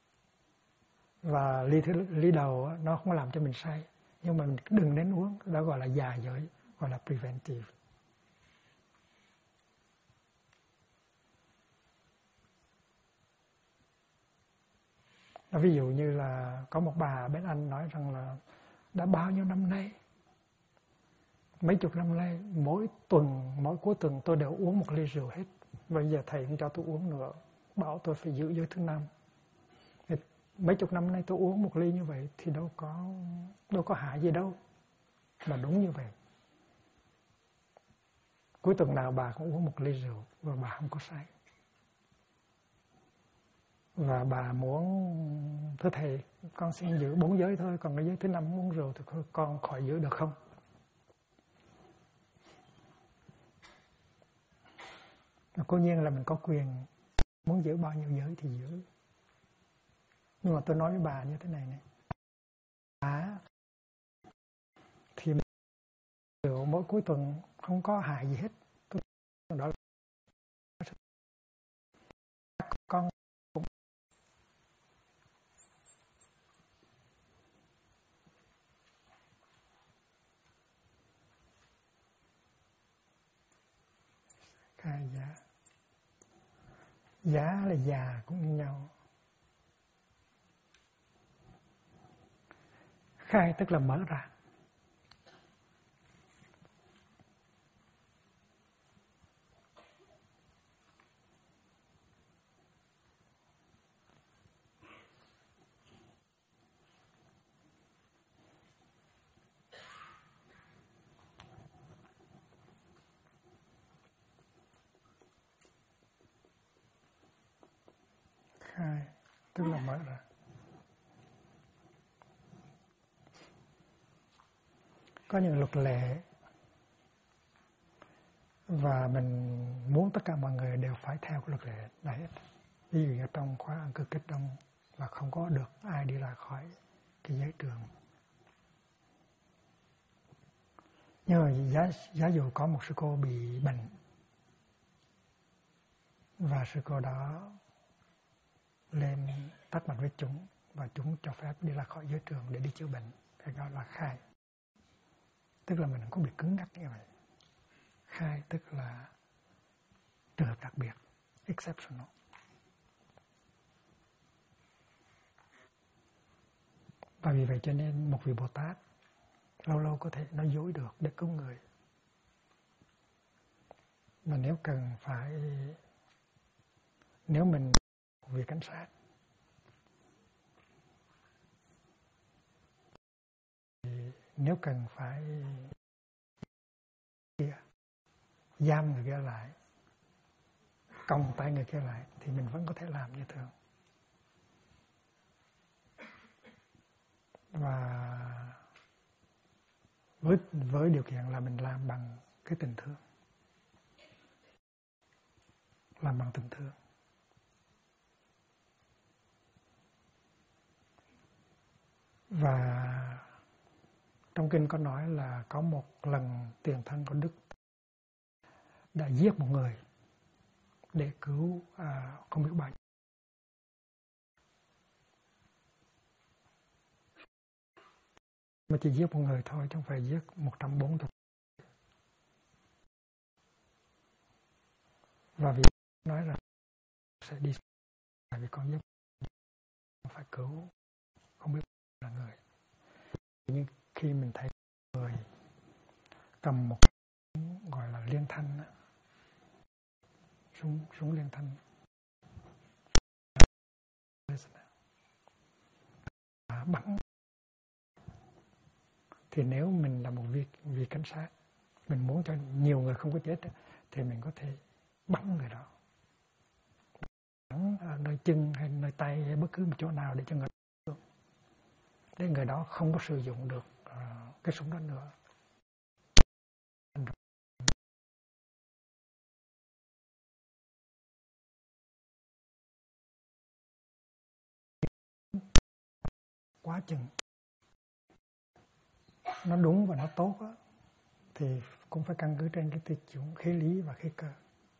Và ly đầu nó không làm cho mình say, nhưng mà mình đừng nên uống, đó gọi là già giới, gọi là preventive. Ví dụ như là có một bà bên Anh nói rằng là đã bao nhiêu năm nay, mấy chục năm nay, mỗi cuối tuần tôi đều uống một ly rượu hết. Bây giờ thầy không cho tôi uống nữa, bảo tôi phải giữ giới thứ 5. Mấy chục năm nay tôi uống một ly như vậy thì đâu có hại gì đâu. Mà đúng như vậy. Cuối tuần nào bà cũng uống một ly rượu và bà không có say. Và bà muốn, thưa thầy, con xin giữ 4 giới thôi, còn cái giới thứ 5 uống rượu thì con khỏi giữ được không? Mà cố nhiên là mình có quyền muốn giữ bao nhiêu giới thì giữ. Nhưng mà tôi nói với bà như thế này này. Thì rượu mỗi cuối tuần không có hại gì hết. Đó là con cũng khai giá. Giá là già cũng như nhau. Khai tức là mở ra. Khai tức là mở ra. Có những luật lệ và mình muốn tất cả mọi người đều phải theo cái luật lệ đấy. Ví dụ như trong khóa An Cư Kết Đông là không có được ai đi ra khỏi cái giới trường. Nhưng mà giả dụ có một sư cô bị bệnh và sư cô đó lên tách mặt với chúng và chúng cho phép đi ra khỏi giới trường để đi chữa bệnh, cái đó là khai. Tức là mình không bị cứng nhắc như vậy. Khai tức là trường hợp đặc biệt, exceptional. Và vì vậy cho nên một vị Bồ Tát lâu lâu có thể nói dối được để cứu người. Mà nếu cần phải, nếu mình vì cảnh sát thì nếu cần phải giam người kia lại, còng tay người kia lại thì mình vẫn có thể làm như thường. Và với điều kiện là mình làm bằng cái tình thương. Làm bằng tình thương. Và trong kinh có nói là có một lần tiền thân của Đức đã giết một người để cứu không biết bao nhiêu. Mà chỉ giết một người thôi, chứ không phải giết 140. Và vì nói rằng sẽ đi, tại vì con giết phải cứu không biết là người. Nhưng khi mình thấy người cầm một gọi là liên thanh, súng liên thanh, bắn, thì nếu mình là một vị cảnh sát, mình muốn cho nhiều người không có chết thì mình có thể bắn người đó, bắn ở nơi chân hay nơi tay hay bất cứ một chỗ nào để cho người đó không có sử dụng được cái súng đó nữa. quá chừng nó đúng và nó tốt á, thì cũng phải căn cứ trên cái tiêu chuẩn khế lý và khế cơ.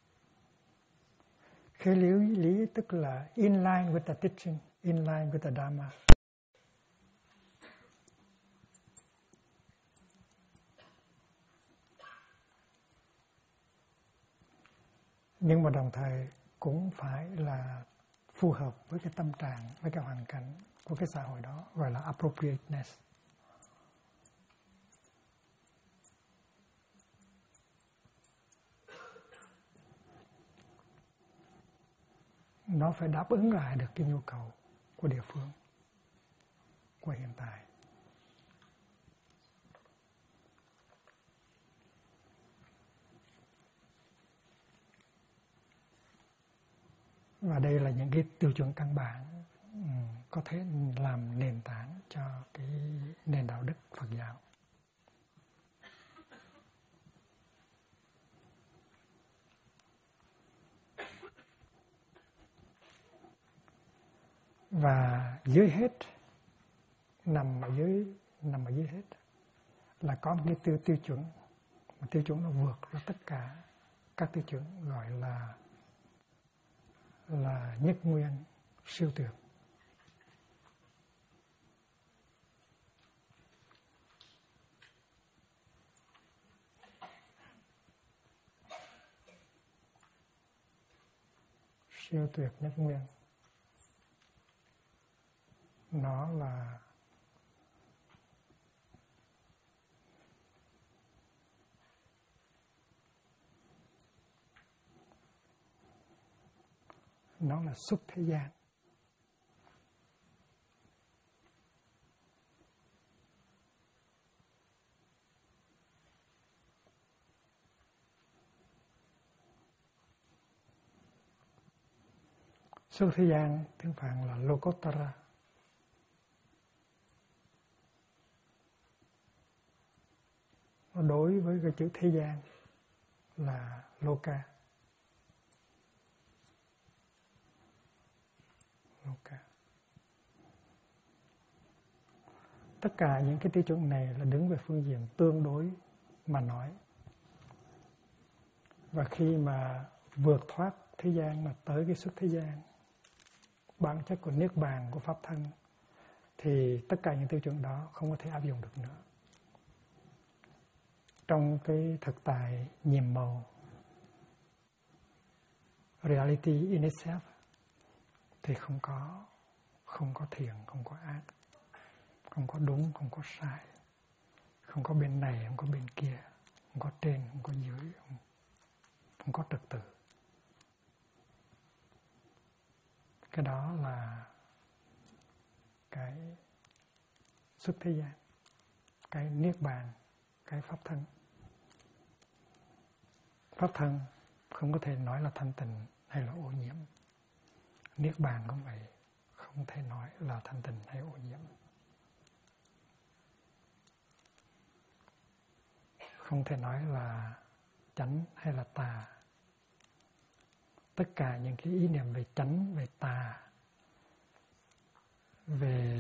Khế lý tức là in line with the teaching, in line with the Dharma. Nhưng mà đồng thời cũng phải là phù hợp với cái tâm trạng, với cái hoàn cảnh của cái xã hội đó, gọi là appropriateness. Nó phải đáp ứng lại được cái nhu cầu của địa phương, của hiện tại. Và đây là những cái tiêu chuẩn căn bản có thể làm nền tảng cho cái nền đạo đức Phật giáo. Và dưới hết, nằm ở dưới hết là có một cái tiêu chuẩn, một tiêu chuẩn nó vượt ra tất cả các tiêu chuẩn, gọi là nhất nguyên siêu tuyệt. Siêu tuyệt nhất nguyên. Nó là xuất thế gian. Xuất thế gian tiếng Phạn là Lokottara. Đối với cái chữ thế gian là Loka. Tất cả những cái tiêu chuẩn này là đứng về phương diện tương đối mà nói. Và khi mà vượt thoát thế gian mà tới cái xuất thế gian, bản chất của niết bàn, của pháp thân, thì tất cả những tiêu chuẩn đó không có thể áp dụng được nữa. Trong cái thực tại nhiệm màu, reality in itself, thì không có thiện, không có ác, không có đúng, không có sai, không có bên này, không có bên kia, không có trên, không có dưới, không có trật tự. Cái đó là cái xuất thế gian, cái niết bàn, cái pháp thân. Pháp thân không có thể nói là thanh tịnh hay là ô nhiễm. Niết bàn cũng vậy, không thể nói là thanh tịnh hay ô nhiễm. Không thể nói là chánh hay là tà. Tất cả những cái ý niệm về chánh, về tà, về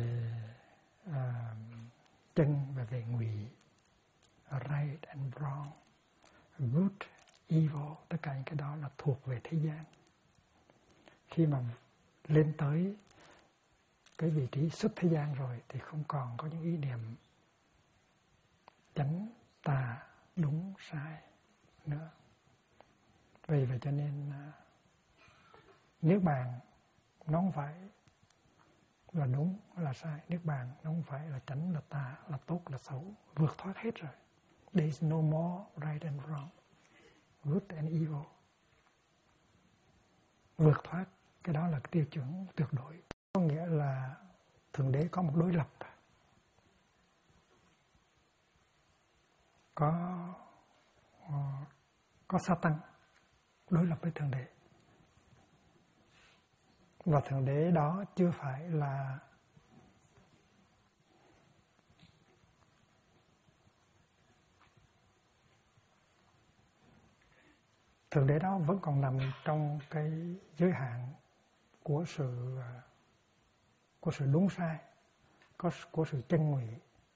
chân và về ngụy, right and wrong, good, evil, tất cả những cái đó là thuộc về thế gian. Khi mà lên tới cái vị trí xuất thế gian rồi thì không còn có những ý niệm chánh, tà, đúng, sai nữa. Vì vậy cho nên niết bàn nó không phải là đúng là sai. Niết bàn nó không phải là chánh, là tà, là tốt, là xấu. Vượt thoát hết rồi. There is no more right and wrong, good and evil. Vượt thoát, cái đó là cái tiêu chuẩn tuyệt đối. Có nghĩa là Thượng Đế có một đối lập. Có Satan đối lập với Thượng Đế. Và Thượng Đế đó chưa phải là Thượng Đế đó vẫn còn nằm trong cái giới hạn của sự đúng sai, của sự chân ngụy.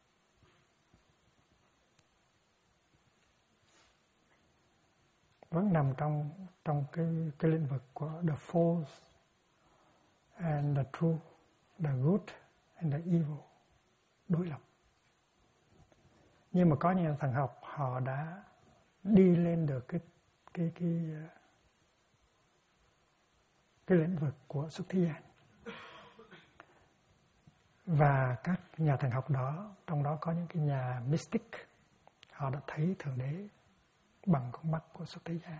Vẫn nằm trong cái lĩnh vực của the false and the true, the good and the evil, đối lập. Nhưng mà có những thần học họ đã đi lên được cái lĩnh vực của xuất thế gian. Và các nhà thần học đó, trong đó có những cái nhà mystic, họ đã thấy Thượng Đế bằng con mắt của xuất thế gian.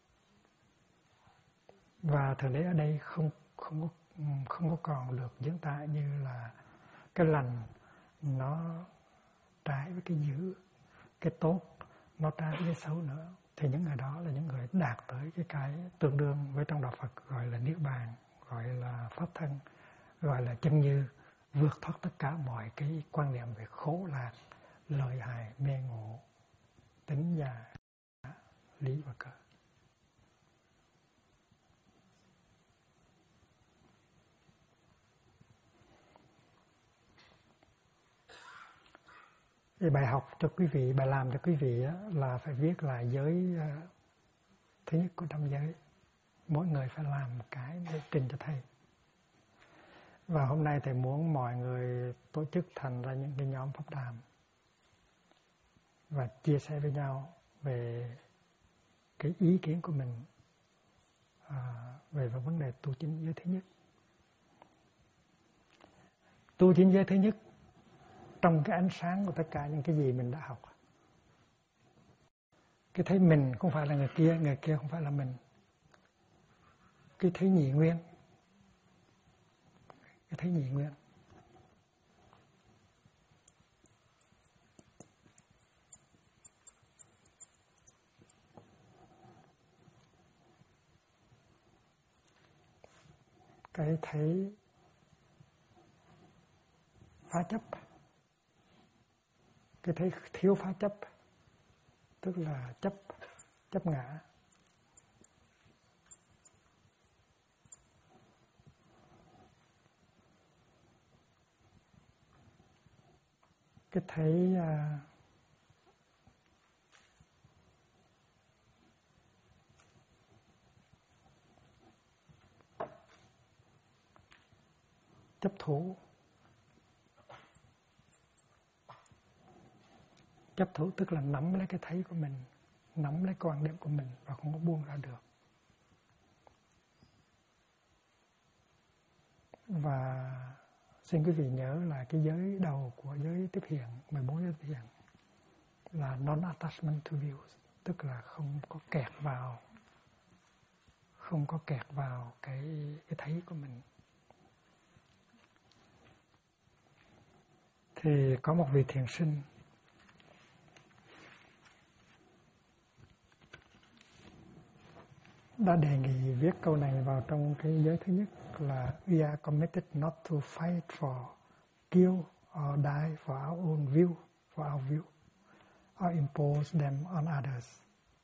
Và Thượng Đế ở đây không có còn được diễn tả như là cái lành nó trái với cái dữ, cái tốt nó trái với cái xấu nữa. Thì những người đó là những người đạt tới cái tương đương với trong đạo Phật gọi là niết bàn, gọi là pháp thân, gọi là chân như, vượt thoát tất cả mọi cái quan niệm về khổ lạc, lợi hại, mê ngộ, tính và lý và cớ. Thì bài học cho quý vị, bài làm cho quý vị là phải viết là giới thứ nhất của năm giới. Mỗi người phải làm một cái để trình cho thầy. Và hôm nay thầy muốn mọi người tổ chức thành ra những cái nhóm pháp đàm và chia sẻ với nhau về cái ý kiến của mình về vấn đề tu chính giới thứ nhất. Tu chính giới thứ nhất trong cái ánh sáng của tất cả những cái gì mình đã học. Cái thấy mình không phải là người kia không phải là mình. Cái thấy nhị nguyên. Cái thấy nhị nguyên. Cái thấy phá chấp. Cái thấy thiếu phá chấp, tức là chấp ngã. Cái thấy chấp thủ. Chấp thủ tức là nắm lấy cái thấy của mình, nắm lấy quan điểm của mình và không có buông ra được. Và xin quý vị nhớ là cái giới đầu của giới tiếp hiện, 14 giới tiếp hiện là non-attachment to views, tức là không có kẹt vào cái thấy của mình. Thì có một vị thiền sinh đã đề nghị viết câu này vào trong cái giới thứ nhất là we are committed not to fight for, kill or die for our own view, for our view, or impose them on others.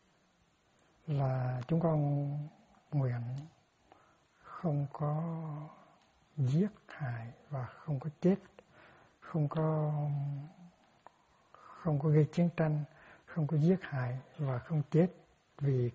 Là chúng con nguyện không có giết hại và không có chết, không có gây chiến tranh, không có giết hại và không chết vì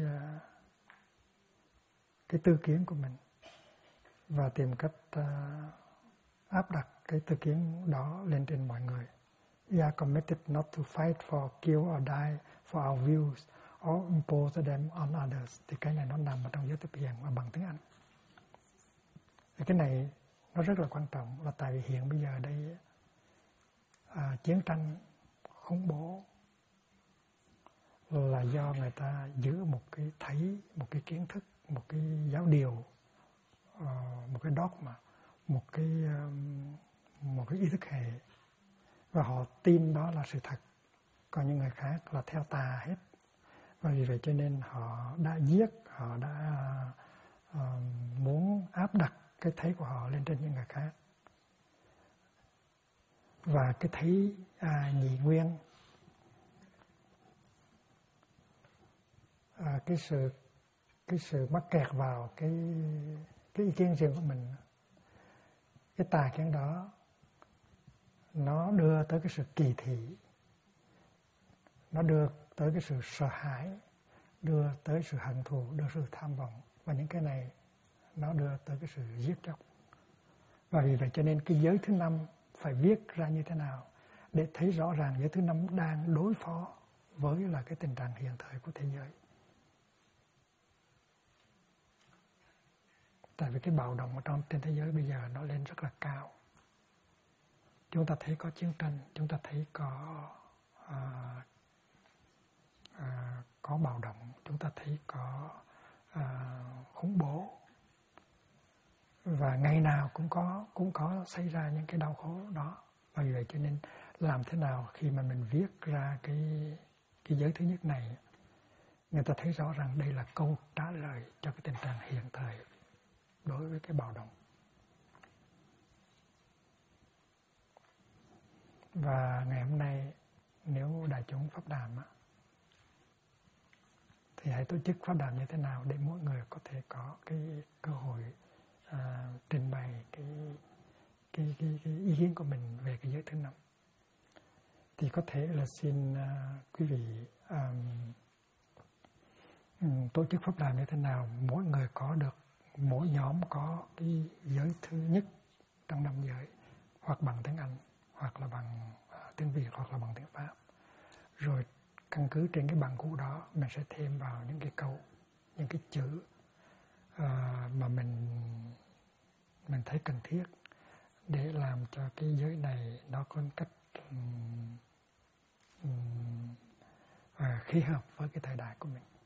cái tư kiến của mình, và tìm cách áp đặt cái tư kiến đó lên trên mọi người. We are committed not to fight for, kill or die for our views or impose them on others. Thì cái này nó nằm ở trong giới tiếp hiện và bằng tiếng Anh. Thì cái này nó rất là quan trọng, là tại vì hiện bây giờ đây chiến tranh khủng bố là do người ta giữ một cái thấy, một cái kiến thức, một cái giáo điều, một cái dogma, một cái ý thức hệ, và họ tin đó là sự thật. Còn những người khác là theo tà hết. Và vì vậy cho nên họ đã giết, họ đã muốn áp đặt cái thấy của họ lên trên những người khác. Và cái thấy nhị nguyên, cái sự mắc kẹt vào cái ý kiến riêng của mình, cái tà kiến đó nó đưa tới cái sự kỳ thị, nó đưa tới cái sự sợ hãi, đưa tới sự hận thù, đưa sự tham vọng, và những cái này nó đưa tới cái sự giết chóc. Và vì vậy cho nên cái giới thứ 5 phải viết ra như thế nào để thấy rõ ràng giới thứ 5 đang đối phó với là cái tình trạng hiện thời của thế giới. Tại vì cái bạo động ở trên thế giới bây giờ nó lên rất là cao. Chúng ta thấy có chiến tranh, chúng ta thấy có bạo động, chúng ta thấy có khủng bố, và ngày nào cũng có xảy ra những cái đau khổ đó. Và vì vậy cho nên làm thế nào khi mà mình viết ra cái giới thứ nhất này, người ta thấy rõ ràng đây là câu trả lời cho cái tình trạng hiện thời đối với cái bạo động. Và ngày hôm nay nếu đại chúng pháp đàm thì hãy tổ chức pháp đàm như thế nào để mỗi người có thể có cái cơ hội trình bày cái ý kiến của mình về cái giới thứ 5. Thì có thể là xin quý vị tổ chức pháp đàm như thế nào, mỗi người có được, mỗi nhóm có cái giới thứ nhất trong 5 giới, hoặc bằng tiếng Anh, hoặc là bằng tiếng Việt, hoặc là bằng tiếng Pháp. Rồi căn cứ trên cái bằng cũ đó mình sẽ thêm vào những cái câu, những cái chữ mà mình thấy cần thiết để làm cho cái giới này nó có cách khí hợp với cái thời đại của mình.